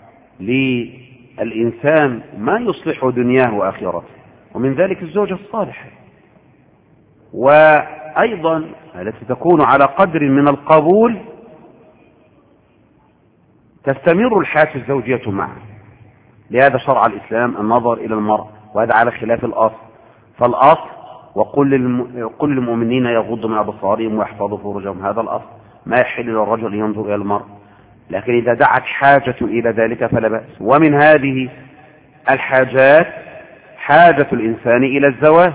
للإنسان ما يصلح دنياه وآخرته، ومن ذلك الزوجة الصالحة، وأيضا التي تكون على قدر من القبول تستمر الحياة الزوجية معه. لهذا شرع الإسلام النظر إلى المرأة، وهذا على خلاف الأصل. فالأصل وقل للمؤمنين يغضوا من أبصارهم ويحفظوا فروجهم، هذا الأصل، ما يحل للرجل أن ينظر إلى المرأة، لكن إذا دعت حاجة إلى ذلك فلا بأس. ومن هذه الحاجات حاجة الإنسان إلى الزواج،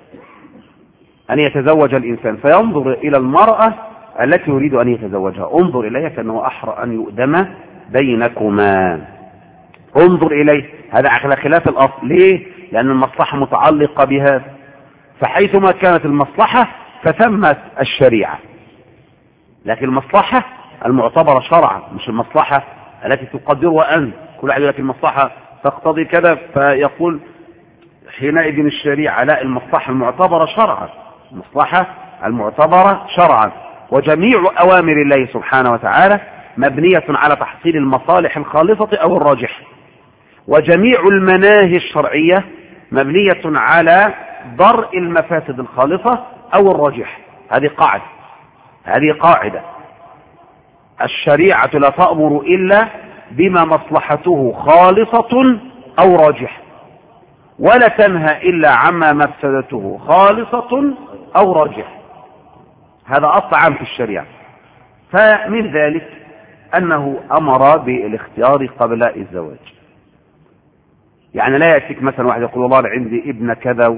أن يتزوج الإنسان فينظر إلى المرأة التي يريد أن يتزوجها، انظر إليها كأنه أحرى أن يؤدم بينكما، انظر إليه. هذا على خلاف الأصل. ليه؟ لأن المصلحة متعلقة بهذا، فحيثما كانت المصلحة فثمت الشريعة، لكن المصلحة المعتبرة شرعا، مش المصلحة التي تقدرها أنت. كل واحد يقول لك المصلحة تقتضي كذا فيقول حينئذ الشريعة، لا، المصلحة المعتبرة شرعا، المصلحة المعتبرة شرعا. وجميع أوامر الله سبحانه وتعالى مبنية على تحصيل المصالح الخالصة أو الراجحة، وجميع المناهي الشرعية مبنية على درء المفاسد الخالصة أو الراجحة. هذه قاعدة. الشريعة لا تأمر إلا بما مصلحته خالصة أو راجحة، ولا تنهى إلا عما مفسدته خالصة أو راجحة. هذا أصل عام في الشريعة. فمن ذلك أنه أمر بالاختيار قبل الزواج. يعني لا يأتيك مثلا واحد يقول والله عندي ابن كذا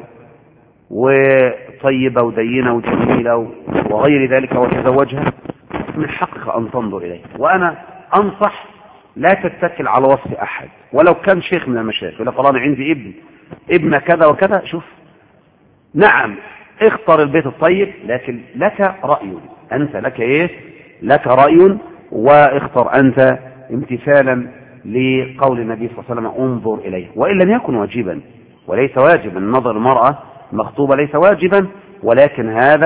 وطيبة ودينة وجميلة وغير ذلك وتزوجها، من حقك أن تنظر إليه. وأنا أنصح لا تتكل على وصف أحد ولو كان شيخ من المشايخ، يقول لك أنا عندي ابن كذا وكذا، شوف، نعم اختر البيت الطيب، لكن لك رأي، أنت لك إيه؟ لك رأي، واختر أنت امتثالا لقول النبي صلى الله عليه وسلم انظر إليه، وإن لم يكن واجبا، وليس واجبا نظر المرأة مخطوبة، ليس واجبا، ولكن هذا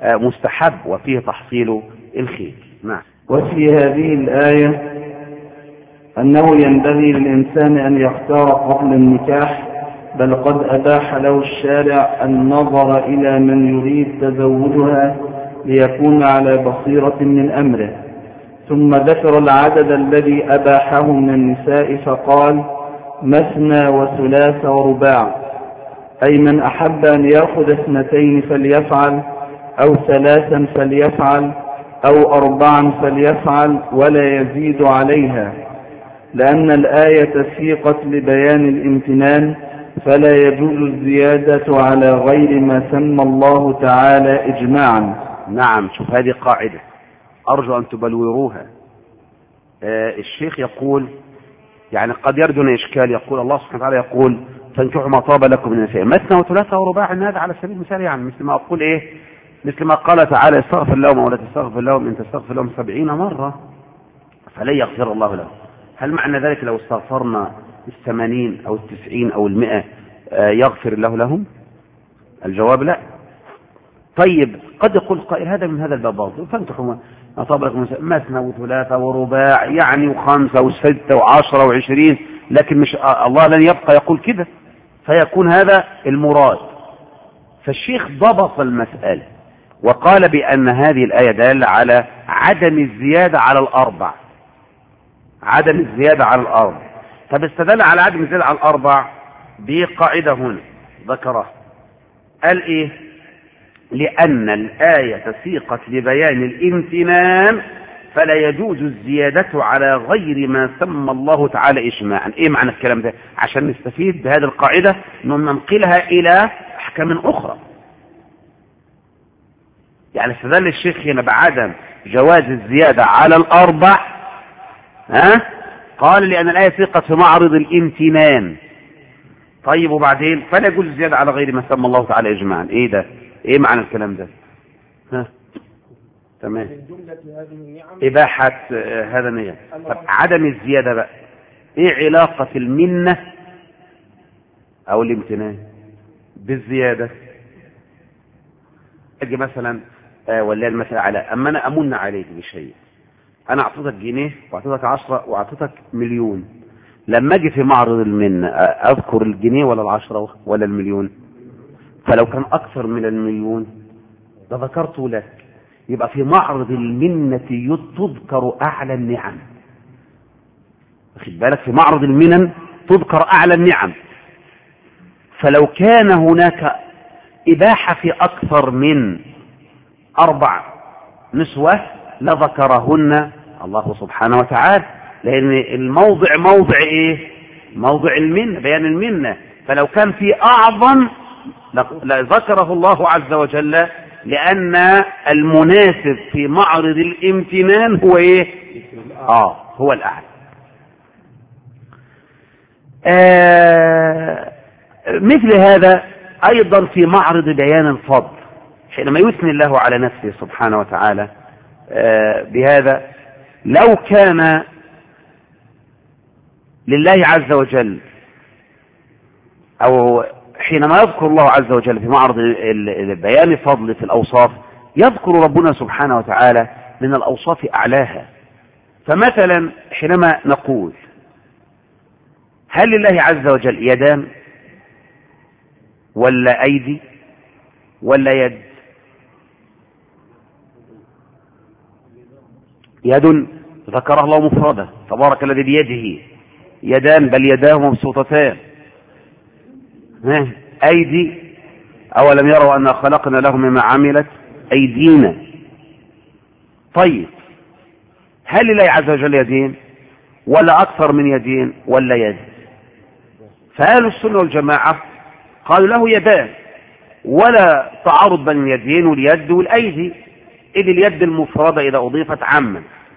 مستحب وفيه تحصيل الخير. نعم. وفي هذه الآية أنه ينبغي للإنسان أن يختار قبل النكاح، بل قد أباح له الشارع النظر إلى من يريد تزوجها ليكون على بصيرة من أمره. ثم ذكر العدد الذي أباحه من النساء فقال: مثنى وثلاث ورباع، أي من أحب أن يأخذ 2 فليفعل، أو 3 فليفعل، أو 4 فليفعل، ولا يزيد عليها، لأن الآية سيقت لبيان الامتنان، فلا يجوز الزيادة على غير ما سمى الله تعالى إجماعا. نعم. شوف هذه قاعدة أرجو أن تبلوروها. الشيخ يقول يعني قد يردنا إشكال، يقول الله سبحانه وتعالى يقول: فانكحوا ما طاب لكم من النساء مثنى وثلاثة ورباع. هذا على سبيل المثال، يعني مثل ما أقول مثل ما قال تعالى: استغفر لهم ولا تستغفر لهم إن تستغفر لهم 70 مرة فلن يغفر الله لهم. هل معنى ذلك لو استغفرنا 80 أو 90 أو 100 يغفر الله لهم؟ الجواب لا. طيب قد يقول قائل هذا من هذا الباب باطل، فانكحوا ما طاب لكم مثنى وثلاثة ورباع، يعني 5 و6 و10 و20، لكن مش الله لن يبقى يقول كده، فيكون هذا المراد. فالشيخ ضبط المسألة وقال بأن هذه الآية دالة على عدم الزيادة على ال4، عدم الزيادة على ال4. طب استدل على عدم الزيادة على ال4 بقاعدة هنا ذكرها، قال إيه؟ لأن الآية سيقت لبيان الامتنان فلا يجوز الزيادة على غير ما سمى الله تعالى إجماعا. إيه معنى الكلام ده؟ عشان نستفيد بهذه القاعدة ننقلها إلى أحكام أخرى. يعني استدل الشيخ هنا بعدم جواز الزيادة على ال4 قال لأن الآية سيقت في معرض الامتنان. طيب وبعدين فلا يجوز الزيادة على غير ما سمى الله تعالى إجماعا. إيه ده؟ إيه معنى الكلام ده؟ تمام. إباحة هذا النية. طب عدم الزيادة بقى إيه علاقة المنة أو الامتنان بالزيادة؟ أجي مثلا ولا المثل على أما أنا أمن عليك بشيء، أنا أعطيتك جنيه وأعطيتك 10 وأعطيتك مليون، لما أجي في معرض المنة أذكر الجنيه ولا 10 ولا المليون؟ فلو كان أكثر من المليون لذكرته لك. يبقى في معرض المنة تذكر أعلى النعم. واخد بالك؟ في معرض المنن تذكر أعلى النعم. فلو كان هناك إباحة في أكثر من 4 نسوة لذكرهن الله سبحانه وتعالى، لأن الموضع موضع إيه؟ موضع المنة، بيان المنة. فلو كان في أعظم لذكره الله عز وجل، لأن المناسب في معرض الامتنان هو إيه؟ هو الأعلى. مثل هذا أيضا في معرض بيان الفضل، حينما يثني الله على نفسه سبحانه وتعالى بهذا. لو كان لله عز وجل، أو حينما يذكر الله عز وجل في معرض بيان فضل في الأوصاف، يذكر ربنا سبحانه وتعالى من الأوصاف أعلاها. فمثلا حينما نقول هل لله عز وجل يدان ولا أيدي ولا يد؟ يد ذكره الله مفردة، تبارك الذي بيده يدان بل يداه مبسوطتان. أيدي أولم يروا أن خلقنا لهم مما عملت أيدينا. طيب هل لله عز وجل يدين ولا أكثر من يدين ولا يد؟ فأهل السنة والجماعة قالوا له يدان، ولا تعارض بين اليدين واليد والأيدي، إذ اليد المفردة إذا أضيفت عما،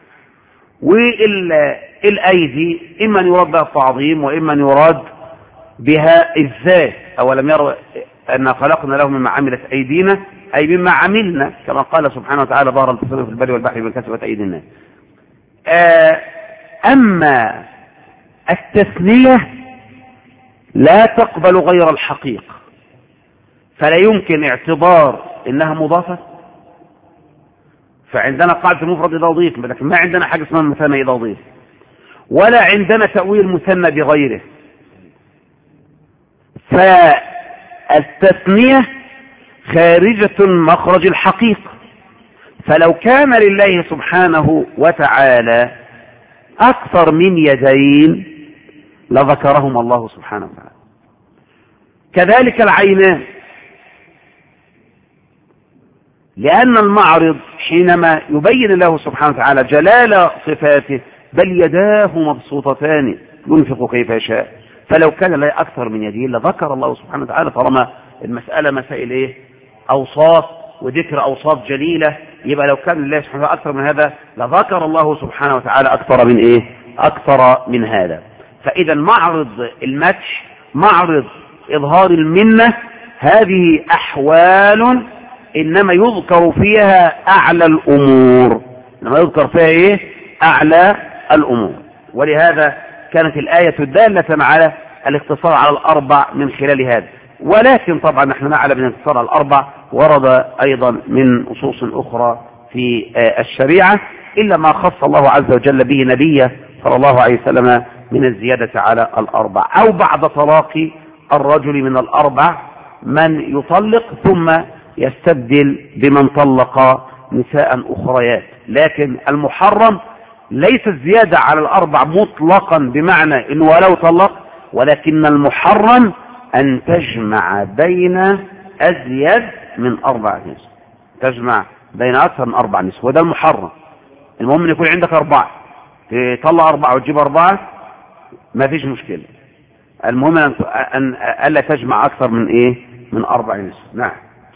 والأيدي إما أن يراد بها التعظيم وإما أن يراد بها الذات. أولم يروا أن خلقنا لهم مما عملت أيدينا، أي مما عملنا، كما قال سبحانه وتعالى: ظهر الفساد في البر والبحر بما كسبت أيدي الناس. أما التثنية لا تقبل غير الحقيقة، فلا يمكن اعتبار إنها مضافة فعندنا قاعدة المفرد إذا أضيف، لكن ما عندنا حاجة اسمها المثنى إذا أضيف، ولا عندنا تأويل مثنى بغيره. فالتثنية خارجة مخرج الحقيقة، فلو كان لله سبحانه وتعالى أكثر من يدين لذكرهم الله سبحانه وتعالى. كذلك العينان، لأن المعرض حينما يبين الله سبحانه وتعالى جلال صفاته بل يداه مبسوطتان ينفق كيف يشاء، فلو كان له أكثر من يدين لذكر الله سبحانه وتعالى، طالما المسألة مسائل أوصاف وذكر أوصاف جليلة، يبقى لو كان لله سبحانه وتعالى أكثر من هذا لذكر الله سبحانه وتعالى أكثر من أكثر من هذا. فإذا معرض المدح، معرض إظهار المنة، هذه أحوال إنما يذكر فيها أعلى الأمور، إنما يذكر فيها أعلى الأمور. ولهذا كانت الآية الدالة على الاقتصار على الأربع من خلال هذا. ولكن طبعا نحن نعلم أن الاقتصار على الأربع ورد أيضا من نصوص أخرى في الشريعة، إلا ما خص الله عز وجل به نبيه صلى الله عليه وسلم من الزيادة على الأربع، أو بعد طلاق الرجل من الأربع من يطلق ثم يستبدل بمن طلق نساء أخريات. لكن المحرم ليس الزيادة على الأربع مطلقا بمعنى إنه ولو طلق، ولكن المحرم أن تجمع بين أزيد من 4 نسوة، تجمع بين أكثر من 4 نسوة، وده المحرم. المهم أن يكون عندك 4، تطلع 4 وتجيب 4 ما فيش مشكلة، المهم أن ألا تجمع أكثر من 4 نسوة. نعم.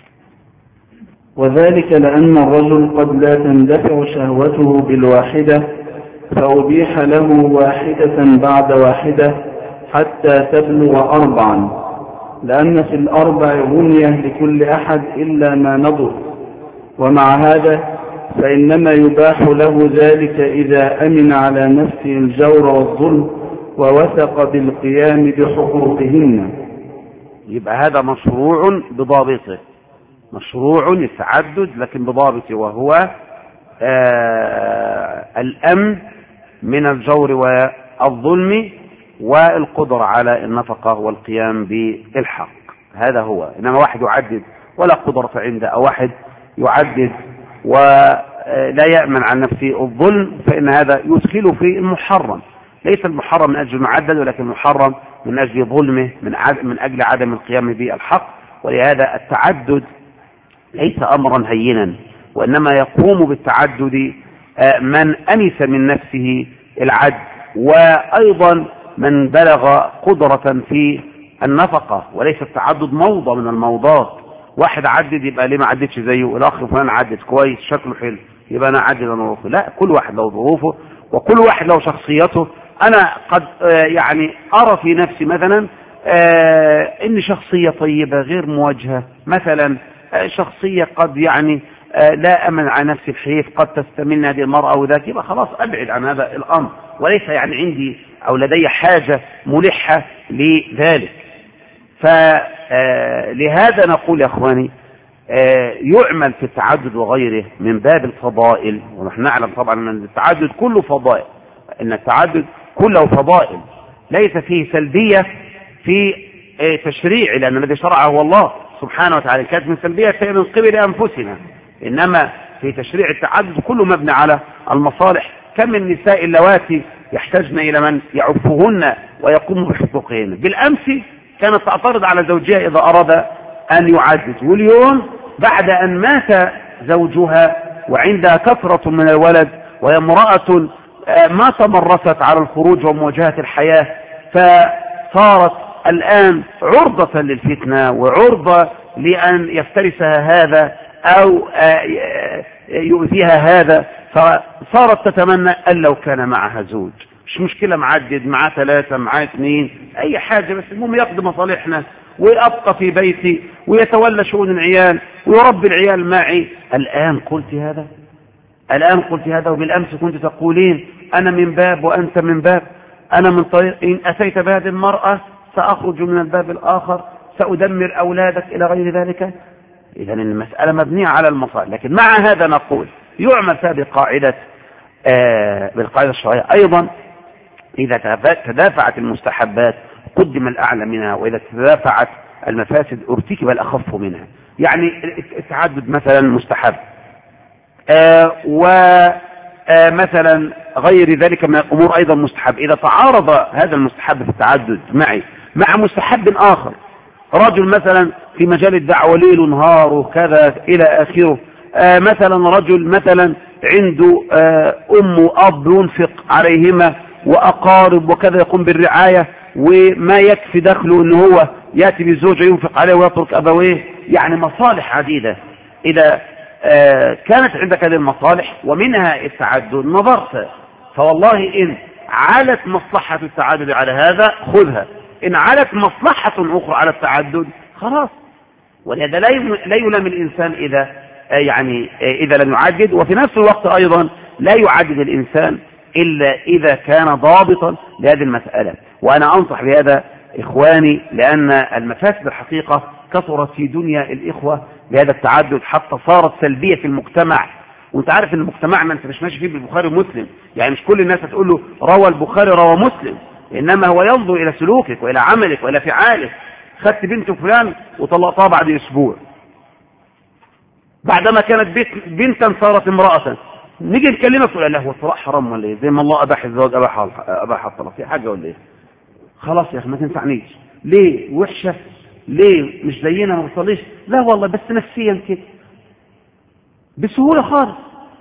وذلك لأن الرجل قد لا تندفع شهوته بالواحدة، فأبيح له واحدة بعد واحدة حتى تبلغ 4، لأن في ال4 غنية لكل أحد إلا ما نضر. ومع هذا فإنما يباح له ذلك إذا أمن على نفسه الجور والظلم ووثق بالقيام بحقوقهن. يبقى هذا مشروع بضابطه، مشروع التعدد لكن بضابطه، وهو الأمن من الجور والظلم والقدرة على النفقة والقيام بالحق. هذا هو. إنما واحد يعدد ولا قدرة عنده، أو واحد يعدد ولا يأمن عن نفسه الظلم، فإن هذا يدخل في المحرم. ليس المحرم من أجل المعدد، ولكن المحرم من أجل ظلمه، من أجل عدم القيام بالحق. ولهذا التعدد ليس أمرا هينا، وإنما يقوم بالتعدد من أنس من نفسه العد، وأيضا من بلغ قدرة في النفقة، وليس التعدد موضة من الموضات. واحد عدد يبقى ليه ما عددش زيه، الآخر فلان عدد كويس شكله حلو يبقى أنا عدد أنا ظروفه. لا، كل واحد له ظروفه وكل واحد له شخصيته. أنا قد يعني أرى في نفسي مثلا إن شخصية طيبة غير مواجهة، مثلا شخصية قد يعني لا أمن على نفسي الحيف، قد تستمن هذه المرأة وذاك، يبقى خلاص أبعد عن هذا الأمر، وليس يعني عندي أو لدي حاجة ملحة لذلك. فلهذا نقول يا أخواني يعمل في التعدد وغيره من باب الفضائل، ونحن نعلم طبعا أن التعدد كله فضائل، أن التعدد كله فضائل، ليس فيه سلبية في تشريع، لأن الذي شرعه هو الله سبحانه وتعالى. كانت من سلبية فهي من قبل أنفسنا، إنما في تشريع التعدد كله مبني على المصالح. كم من النساء اللواتي يحتاجن إلى من يعفهن ويقوم بحقوقهن. بالأمس كانت تعترض على زوجها إذا أراد أن يعدد، واليوم بعد أن مات زوجها وعندها كثرة من الولد وهي امرأة ما تمرست على الخروج ومواجهة الحياة، فصارت الآن عرضة للفتنة وعرضة لأن يفترسها هذا أو يؤذيها هذا، فصارت تتمنى أن لو كان معها زوج، مش مشكلة معدد، معاه 3 معاه 2 أي حاجة، بس المهم يقضي مصالحنا ويبقى في بيتي ويتولى شؤون العيال ويربي العيال معي. الآن قلت هذا، الآن قلت هذا، وبالأمس كنت تقولين أنا من باب وأنت من باب، أنا من طريق إن أتيت بهذه المرأة سأخرج من الباب الآخر، سأدمر أولادك إلى غير ذلك. إذن المسألة مبنية على المصالح. لكن مع هذا نقول يعمل فيها بالقاعدة الشرعية. أيضا إذا تدافعت المستحبات قدم الأعلى منها، وإذا تدافعت المفاسد ارتكب الأخف منها. يعني التعدد مثلا مستحب، ومثلا غير ذلك من الأمور أيضا مستحب. إذا تعارض هذا المستحب في التعدد مع مستحب آخر، رجل مثلا في مجال الدعوة ليل ونهار وكذا إلى آخره، مثلا رجل مثلا عنده أم وأب ينفق عليهما وأقارب وكذا يقوم بالرعاية، وما يكفي دخله أنه هو يأتي بالزوجة ينفق عليه ويترك أبويه، يعني مصالح عديدة. إذا كانت عندك هذه المصالح ومنها التعدد نظرت، فوالله إن علت مصلحة التعدد على هذا خذها، إن علت مصلحة أخرى على التعدد خلاص. ولهذا لا يلام الإنسان إذا لم يعدد، وفي نفس الوقت أيضا لا يعدد الإنسان إلا إذا كان ضابطا لهذه المسألة. وأنا أنصح بهذا إخواني، لأن المفاسد الحقيقة كثرت في دنيا الإخوة بهذا التعدد حتى صارت سلبية في المجتمع. وانت عارف ان المجتمع ما انت مش ماشي فيه بالبخاري ومسلم، يعني مش كل الناس هتقول له روى البخاري روى مسلم، انما هو ينظر الى سلوكك والى عملك والى فعالك. خدت بنت فلان وطلقتها بعد اسبوع، بعدما كانت بنتا صارت امرأة، نيجي نكلمك تقول له هو الطلاق حرام ولا ايه؟ زي ما الله اباح الزواج اباح الطلاق، في حاجه ولا ايه؟ خلاص يا اخي ما تنفعنيش. ليه وحشه؟ ليه مش زينا ما بتصليش؟ لا والله بس نفسيا كده، بسهوله خالص،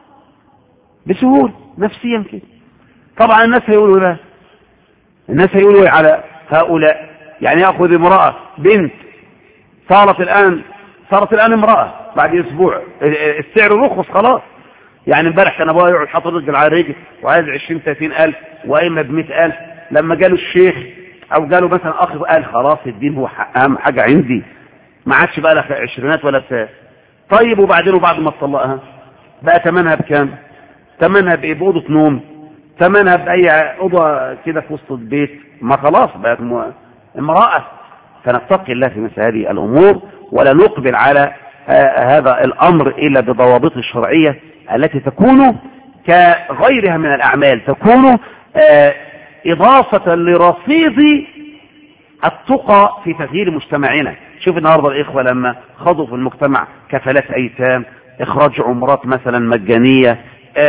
بسهوله نفسيا كده. طبعا الناس هيقولوا لا، الناس هيقولوا على هؤلاء، يعني ياخذ امراه بنت صارت الان امراه بعد اسبوع، السعر رخص خلاص. يعني امبارح كان ابوها يقعد حاطط رجل على رجل وعايز 20-30 ألف وإما ب100 ألف، لما جاله الشيخ او جاله مثلا اخ قال خلاص الدين هو اهم حاجه عندي، ما عادش بقى لها عشرينات ولا ساعة. طيب وبعدين وبعد ما تطلقها بقى ثمنها بكام؟ ثمنها بايه؟ بأوضة نوم؟ ثمنها بأي أوضة كده في وسط البيت؟ ما خلاص بقت امرأة. فنتقي الله في مثل هذه الأمور، ولا نقبل على هذا الأمر إلا بضوابط الشرعية التي تكون كغيرها من الأعمال، تكون إضافة لرصيد التقى في تغيير مجتمعنا. شوف النهارده الإخوة لما خضوا في المجتمع كفالات أيتام، إخراج عمرات مثلا مجانية،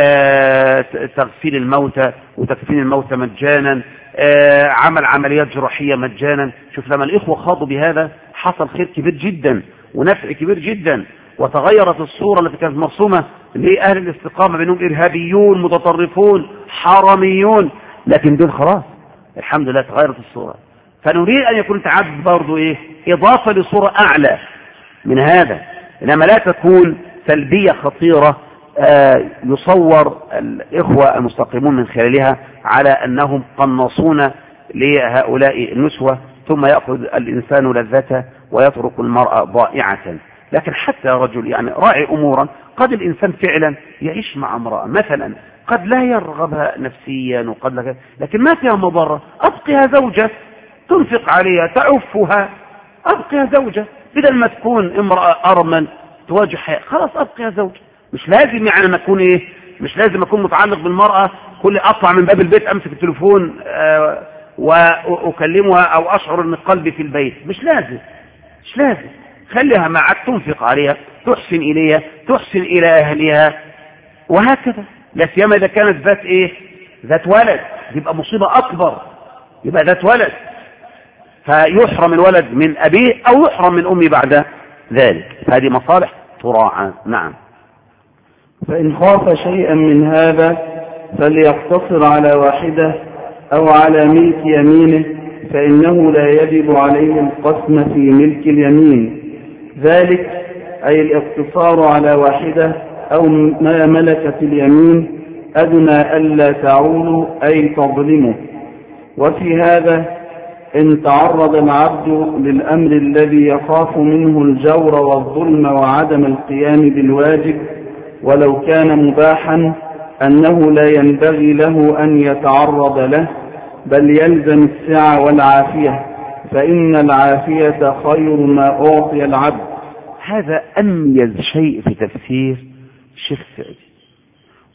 تغسيل الموتى وتكفين الموتى مجانا، عمل عمليات جراحية مجانا. شوف لما الإخوة خاضوا بهذا حصل خير كبير جدا ونفع كبير جدا، وتغيرت الصورة التي كانت مرسومة لأهل الاستقامة بأنهم إرهابيون متطرفون حراميون، لكن دول خلاص الحمد لله تغيرت الصورة. فنريد أن يكون تعدد برضو إضافة لصورة أعلى من هذا، إنما لا تكون سلبية خطيرة يصور الإخوة المستقيمون من خلالها على أنهم قناصون لهؤلاء النسوة، ثم يأخذ الإنسان لذته ويترك المرأة ضائعة. لكن حتى رجل يعني راعي أمورا، قد الإنسان فعلا يعيش مع امرأة مثلا قد لا يرغبها نفسيا وقد لا، لكن ما فيها مضرة، أبقيها زوجة تنفق عليها تعفها، أبقيها زوجة بدل ما تكون امرأة أرمن تواجه حياة، خلاص أبقيها زوجة. مش لازم يعني ما أكون مش لازم أكون متعلق بالمرأة، كل أطلع من باب البيت أمسك التليفون وأكلمها أو أشعر أن قلبي في البيت، مش لازم خليها معك، تنفق عليها، تحسن إليها، تحسن إلى أهلها، وهكذا. لا سيما إذا كانت ذات ولد، يبقى مصيبة أكبر، يبقى ذات ولد فيحرم الولد من أبيه أو يحرم من أمه بعد ذلك. هذه مصالح تراعى. نعم. فإن خاف شيئا من هذا فليقتصر على واحدة أو على ملك يمينه، فإنه لا يجب عليه القسم في ملك اليمين، ذلك أي الاقتصار على واحدة أو ما ملكت اليمين أدنى ألا تعول أي تظلمه. وفي هذا إن تعرض العبد للأمر الذي يخاف منه الجور والظلم وعدم القيام بالواجب ولو كان مباحا، أنه لا ينبغي له أن يتعرض له، بل يلزم السعة والعافية، فإن العافية خير ما أعطي العبد. هذا أميز شيء في تفسير الشيخ السعدي،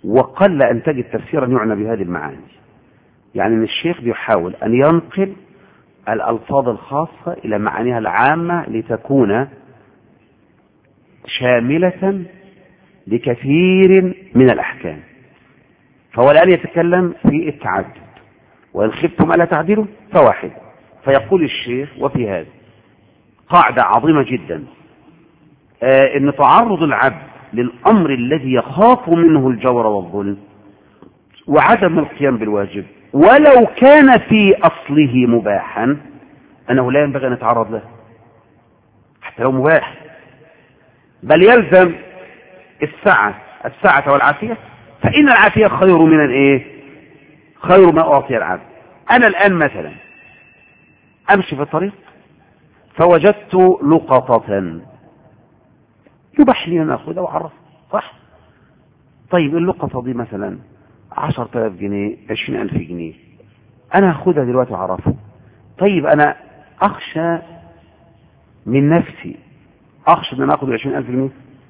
وقل أن تجد تفسيرا يعنى بهذه المعاني. يعني الشيخ بيحاول أن ينقل الألفاظ الخاصة إلى معانيها العامة لتكون شاملة لكثير من الأحكام. فهو الآن يتكلم في التعدد، وإن خفتم ألا تعدلوا فواحد. فيقول الشيخ وفي هذا قاعدة عظيمة جدا، إن تعرض العبد للأمر الذي يخاف منه الجور والظلم وعدم القيام بالواجب ولو كان في أصله مباحا، أنه لا ينبغي أن يتعرض له حتى لو مباح، بل يلزم السعة والعافية، فإن العافية خير من الإيه؟ خير ما أعطي العبد. أنا الآن مثلا أمشي في الطريق فوجدت لقطة يباح لي أن أخذها وأعرفها، صح؟ طيب اللقطة دي مثلا 10,000 جنيه 20,000 جنيه، أنا أخذها دلوقتي وأعرفها. طيب أنا أخشى من نفسي، أخشى أن أخذ 20,000 جنيه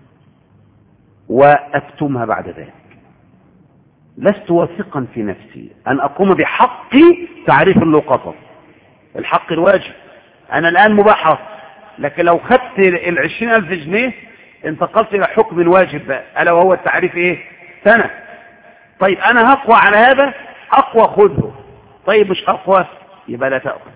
وأكتمها بعد ذلك. لست واثقا في نفسي أن أقوم بحق تعريف اللقطة، الحق الواجب. أنا الآن مباح، لكن لو خدت 20,000 جنيه انتقلت إلى حكم الواجب بقى، ألا وهو التعريف إيه؟ سنة. طيب أنا هقوى على هذا، أقوى خذه. طيب مش أقوى يبقى لا تأخذ.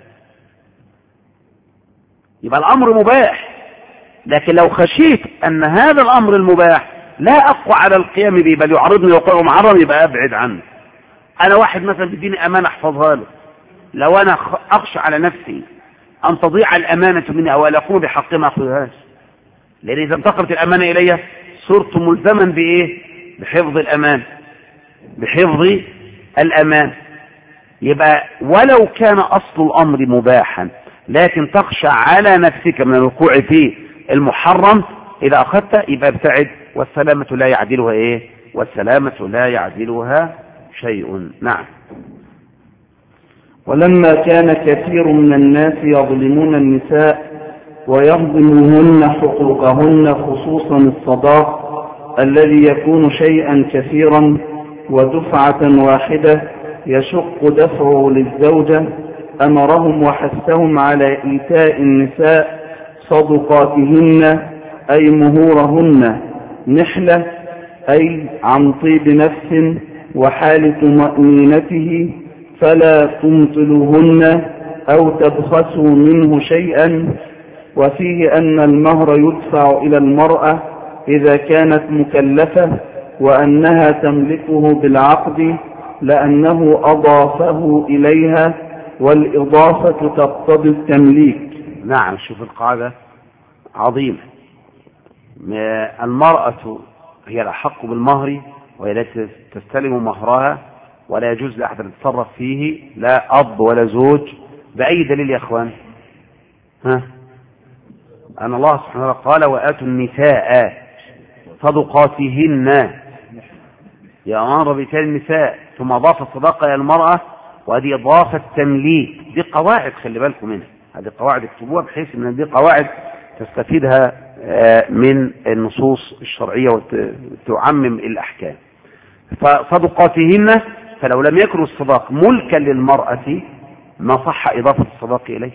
يبقى الأمر مباح، لكن لو خشيت أن هذا الأمر المباح لا أقوى على القيام به بل يعرضني وقوع محرم، يبقى أبعد عنه. أنا واحد مثلا بديني أمانة أحفظها له، لو أنا أخشى على نفسي أن تضيع الأمانة مني أو أن أقوم بحق ما أخذهاش، لأن إذا انتقلت الأمانة إلي صرت ملزما بإيه؟ بحفظ الأمان، بحفظ الأمان. يبقى ولو كان أصل الأمر مباحا لكن تخشى على نفسك من الوقوع في المحرم، إذا أخذت يبقى ابتعد، والسلامة لا يعدلها إيه؟ والسلامة لا يعدلها شيء. نعم. ولما كان كثير من الناس يظلمون النساء ويهضمهن حقوقهن، خصوصا الصداق الذي يكون شيئا كثيرا ودفعة واحدة يشق دفعه للزوجة، أمرهم وحثهم على إيتاء النساء صدقاتهن أي مهورهن نحلة، أي عن طيب نفس وحال طمأنينته، فلا تمطلوهن أو تبخسوا منه شيئا. وفيه أن المهر يدفع إلى المرأة إذا كانت مكلفة، وأنها تملكه بالعقد لأنه أضافه إليها، والإضافة تقتضي التمليك. نعم. شوف القاعدة عظيمة. المرأة هي الأحق بالمهر، وهي التي تستلم مهرها، ولا يجوز لأحد أن يتصرف فيه، لا أب ولا زوج. بأي دليل يا أخوان؟ أن الله سبحانه وتعالى قال وآتوا النساء صدقاتهن، يأمر بإيتاء النساء، ثم أضاف الصداقة إلى المرأة، وهذه إضافة تمليك. دي قواعد خلي بالكم منها، هذه قواعد اكتبوها بحيث أن دي قواعد تستفيدها من النصوص الشرعية وتعمم الأحكام. فصدقاتهن، فلو لم يكن الصداق ملكا للمرأة ما صح إضافة الصداق إليه،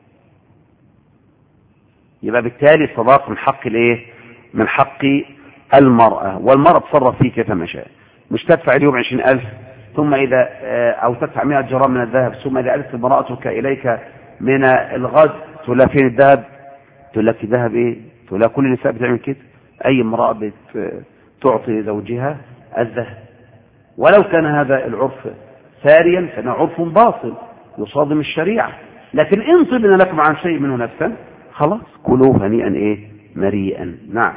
يبقى بالتالي الصداق من حق الإيه؟ من حق المرأة، والمرأة تصرف فيه كيف ما شاء. مش تدفع اليوم 20,000 ثم إذا أو تدفع 100 جرام من الذهب، ثم إذا قالت امرأتك إليك من الغد تقول لها فين الذهب؟ تقول لك ذهب إيه؟ تقول لها كل النساء بتعمل كده، أي امرأة بتعطي زوجها الذهب. ولو كان هذا العرف ساريا كان عرف باطل يصادم الشريعة، لكن إن طبنا لكم عن شيء منه نفسا خلاص كلوا هنيئا إيه؟ مريئا. نعم.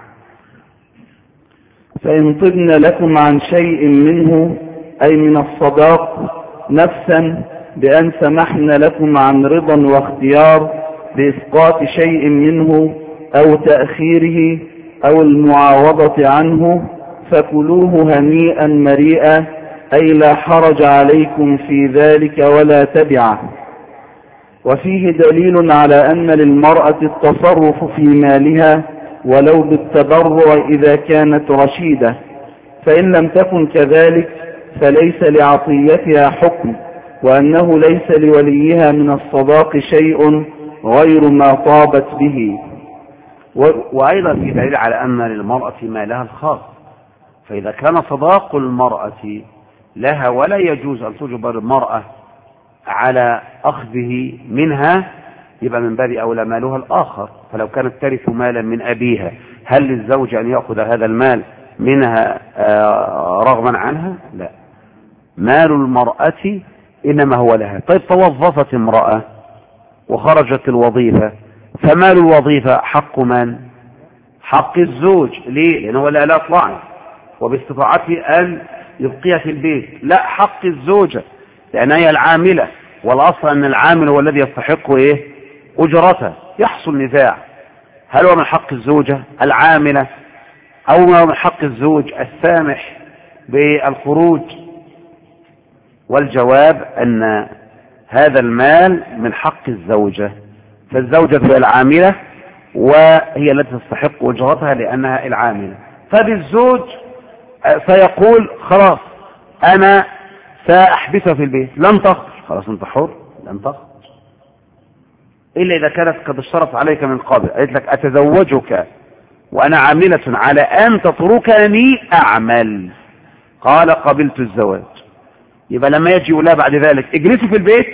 فإن طبن لكم عن شيء منه أي من الصداق نفسا بأن سمحن لكم عن رضا واختيار بإسقاط شيء منه أو تأخيره أو المعاوضة عنه، فكلوه هنيئا مريئا، أي لا حرج عليكم في ذلك ولا تبعه. وفيه دليل على أن للمرأة التصرف في مالها ولو بالتبرع إذا كانت رشيدة، فإن لم تكن كذلك فليس لعطيتها حكم، وأنه ليس لوليها من الصداق شيء غير ما طابت به. وأيضا في دليل على أن للمرأة مالها الخاص، فإذا كان صداق المرأة لها ولا يجوز أن تجبر المرأة على أخذه منها، يبقى من باب أولى مالها الآخر. فلو كانت ترث مالا من أبيها، هل للزوج أن يأخذ هذا المال منها رغما عنها؟ لا، مال المرأة إنما هو لها. طيب توظفت امرأة وخرجت الوظيفة، فمال الوظيفة حق من؟ حق الزوج. ليه؟ لأنه لا يطلع وباستطاعته أن يبقيها في البيت. لا، حق الزوجة، لأنها هي العاملة، والأصل أن العامل هو الذي يستحق أجرته. يحصل نزاع، هل هو من حق الزوجة العاملة أو من حق الزوج السامح بالخروج؟ والجواب أن هذا المال من حق الزوجة، فالزوجة هي العاملة وهي التي تستحق أجرتها لأنها العاملة. فبالزوج سيقول خلاص أنا سأحبسها في البيت، لن تخرج، خلاص أنت حر، لن تخرج إلا إذا كانت قد اشترط عليك من قبل، قالت لك أتزوجك وأنا عاملة على أن تتركني أعمل، قال قبلت الزواج. يبقى لما يجي ولا بعد ذلك اجلسي في البيت،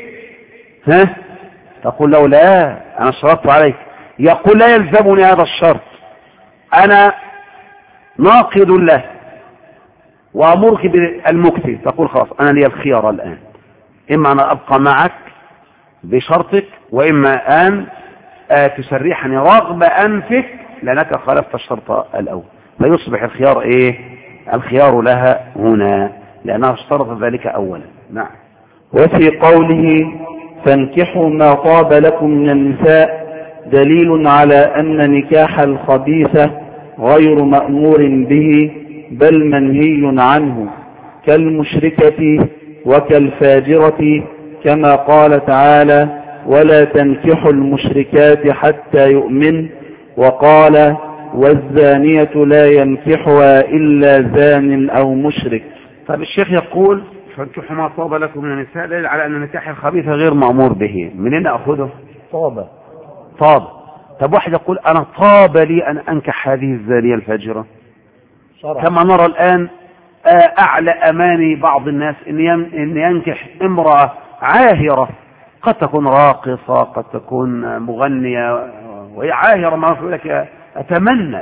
تقول له لا أنا اشترطت عليك، يقول لا يلزمني هذا الشرط، أنا ناقض له وأمرك بالمكث، تقول خلاص أنا لي الخيار الآن، إما أن أبقى معك بشرطك، وإما أن تسرحني رغم أنفك لأنك خالفت الشرط الأول. فيصبح الخيار الخيار لها هنا لأنها اشترط ذلك أولا. نعم. وفي قوله فانكحوا ما طاب لكم من النساء دليل على أن نكاح الخبيثة غير مأمور به بل منهي عنه، كالمشركة وكالفاجرة، كما قال تعالى ولا تنكحوا المشركات حتى يؤمن، وقال والزانية لا ينكحها إلا زان أو مشرك. طيب الشيخ يقول فانكحوا ما طاب لكم من النساء دليل على أن نكاح الخبيثة غير مأمور به. منين أخذه؟ طاب. طب واحد يقول أنا طاب لي أن أنكح هذه الزانية الفاجرة، كما نرى الآن أعلى أماني بعض الناس إن ينكح امرأة عاهرة، قد تكون راقصة، قد تكون مغنية وهي عاهرة، ما يقول لك أتمنى.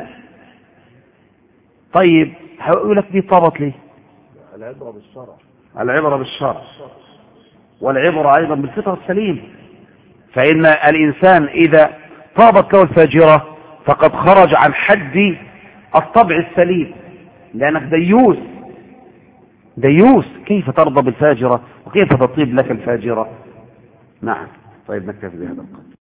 طيب هقول لك دي طابت ليه؟ العبرة بالشرع والعبرة أيضا بالفطرة السليم. فإن الإنسان إذا طابت له الفاجرة فقد خرج عن حد الطبع السليم، لأنك ديوس كيف ترضى بالفاجرة وكيف تطيب لك الفاجرة؟ نعم. طيب نكتفي بهذا القدر.